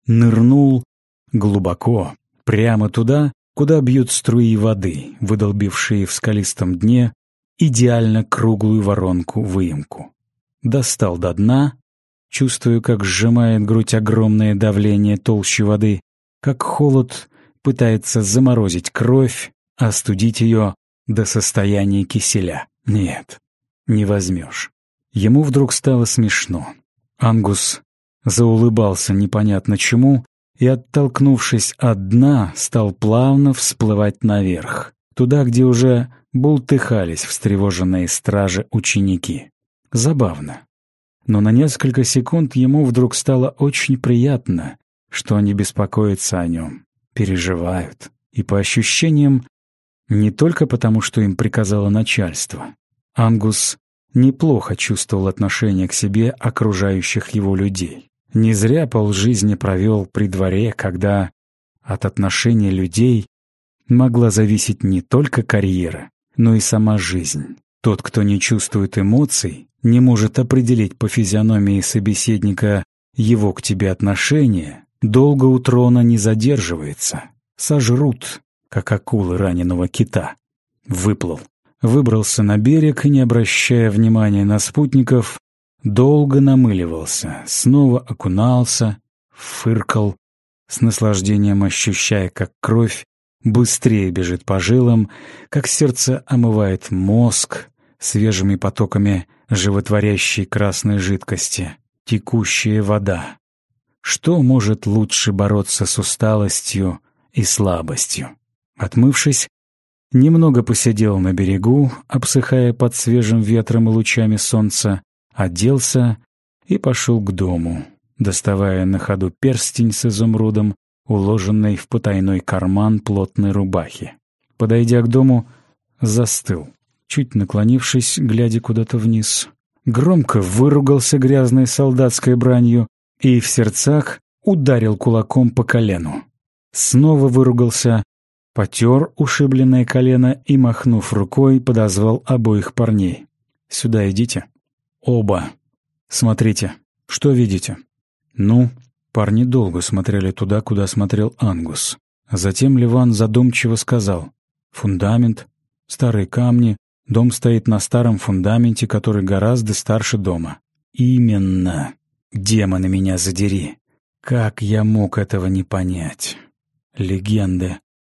Нырнул глубоко, прямо туда, куда бьют струи воды, выдолбившие в скалистом дне идеально круглую воронку-выемку. Достал до дна, чувствуя, как сжимает грудь огромное давление толщи воды, как холод пытается заморозить кровь, остудить ее до состояния киселя. Нет, не возьмешь. Ему вдруг стало смешно. Ангус заулыбался непонятно чему и, оттолкнувшись от дна, стал плавно всплывать наверх, туда, где уже бултыхались встревоженные стражи ученики. Забавно. Но на несколько секунд ему вдруг стало очень приятно, что они беспокоятся о нем, переживают. И по ощущениям, не только потому, что им приказало начальство. Ангус неплохо чувствовал отношение к себе окружающих его людей. Не зря полжизни провел при дворе, когда от отношения людей могла зависеть не только карьера, но и сама жизнь. Тот, кто не чувствует эмоций, не может определить по физиономии собеседника его к тебе отношение, долго у трона не задерживается. Сожрут, как акулы раненого кита. Выплыл. Выбрался на берег и, не обращая внимания на спутников, долго намыливался, снова окунался, фыркал, с наслаждением ощущая, как кровь быстрее бежит по жилам, как сердце омывает мозг свежими потоками животворящей красной жидкости, текущая вода. Что может лучше бороться с усталостью и слабостью? Отмывшись, немного посидел на берегу, обсыхая под свежим ветром и лучами солнца, оделся и пошел к дому, доставая на ходу перстень с изумрудом, уложенный в потайной карман плотной рубахи. Подойдя к дому, застыл, чуть наклонившись, глядя куда-то вниз. Громко выругался грязной солдатской бранью и в сердцах ударил кулаком по колену. Снова выругался, потер ушибленное колено и, махнув рукой, подозвал обоих парней. «Сюда идите». «Оба. Смотрите. Что видите?» «Ну?» Парни долго смотрели туда, куда смотрел Ангус. Затем Ливан задумчиво сказал: «Фундамент, старые камни, дом стоит на старом фундаменте, который гораздо старше дома». «Именно. Демоны меня задери. Как я мог этого не понять? Легенды.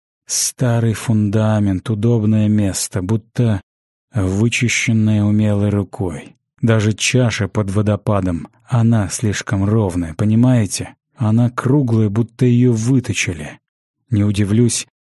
Старый фундамент, удобное место, будто вычищенное умелой рукой. Даже чаша под водопадом, она слишком ровная, понимаете? Она круглая, будто ее выточили. Не удивлюсь,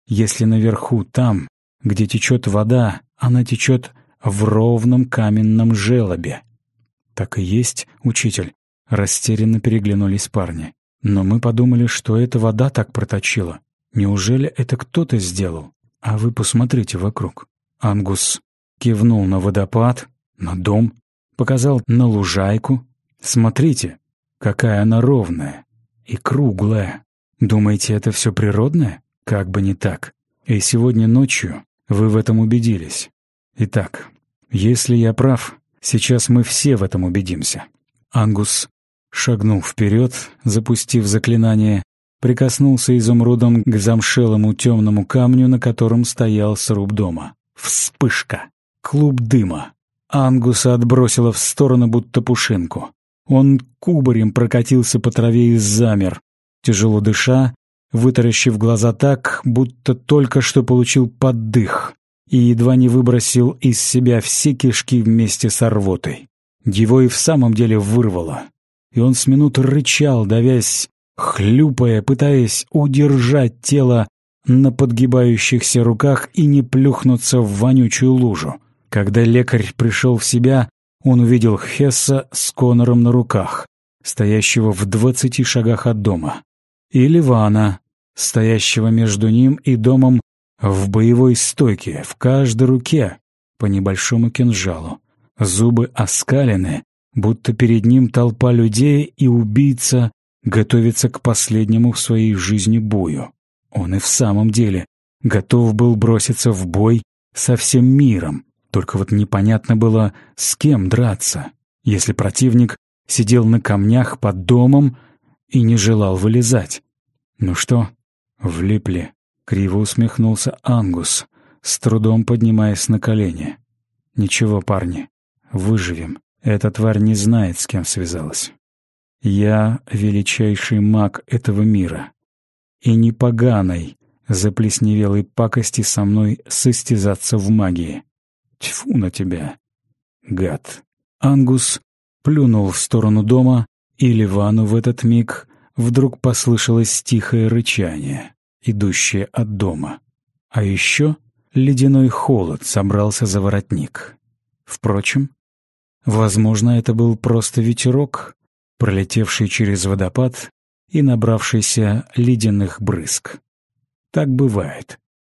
Если наверху, там, где течет вода, она течет в ровном каменном желобе. Так и есть, учитель. Растерянно переглянулись парни. Но мы подумали, что это вода так проточила. Неужели это кто-то сделал? А вы посмотрите вокруг. Ангус кивнул на водопад, на дом, показал на лужайку. Смотрите, какая она ровная и круглая. Думаете, это все природное? Как бы не так. И сегодня ночью вы в этом убедились. Итак, если я прав, сейчас мы все в этом убедимся. Ангус шагнул вперед, запустив заклинание, прикоснулся изумрудом к замшелому темному камню, на котором стоял сруб дома. Вспышка! Клуб дыма. Ангуса отбросило в сторону, будто пушинку. Он кубарем прокатился по траве и замер, тяжело дыша, вытаращив глаза так, будто только что получил поддых, и едва не выбросил из себя все кишки вместе с рвотой. Его и в самом деле вырвало, и он с минуты рычал, давясь, хлюпая, пытаясь удержать тело на подгибающихся руках и не плюхнуться в вонючую лужу. Когда лекарь пришел в себя, он увидел Хесса с Конором на руках, стоящего в 20 шагах от дома, и Ливана, стоящего между ним и домом в боевой стойке, в каждой руке по небольшому кинжалу. Зубы оскалены, будто перед ним толпа людей, и убийца готовится к последнему в своей жизни бою. Он и в самом деле готов был броситься в бой со всем миром, только вот непонятно было, с кем драться, если противник сидел на камнях под домом и не желал вылезать. «Ну что, влипли?» — криво усмехнулся Ангус, с трудом поднимаясь на колени. «Ничего, парни, выживем. Эта тварь не знает, с кем связалась. Я величайший маг этого мира, и не поганой заплесневелой пакости со мной состязаться в магии. Тьфу на тебя, гад!» Ангус плюнул в сторону дома, и Ливану в этот миг вдруг послышалось тихое рычание, идущее от дома. А еще ледяной холод собрался за воротник. Впрочем, возможно, это был просто ветерок, пролетевший через водопад и набравшийся ледяных брызг. Так бывает,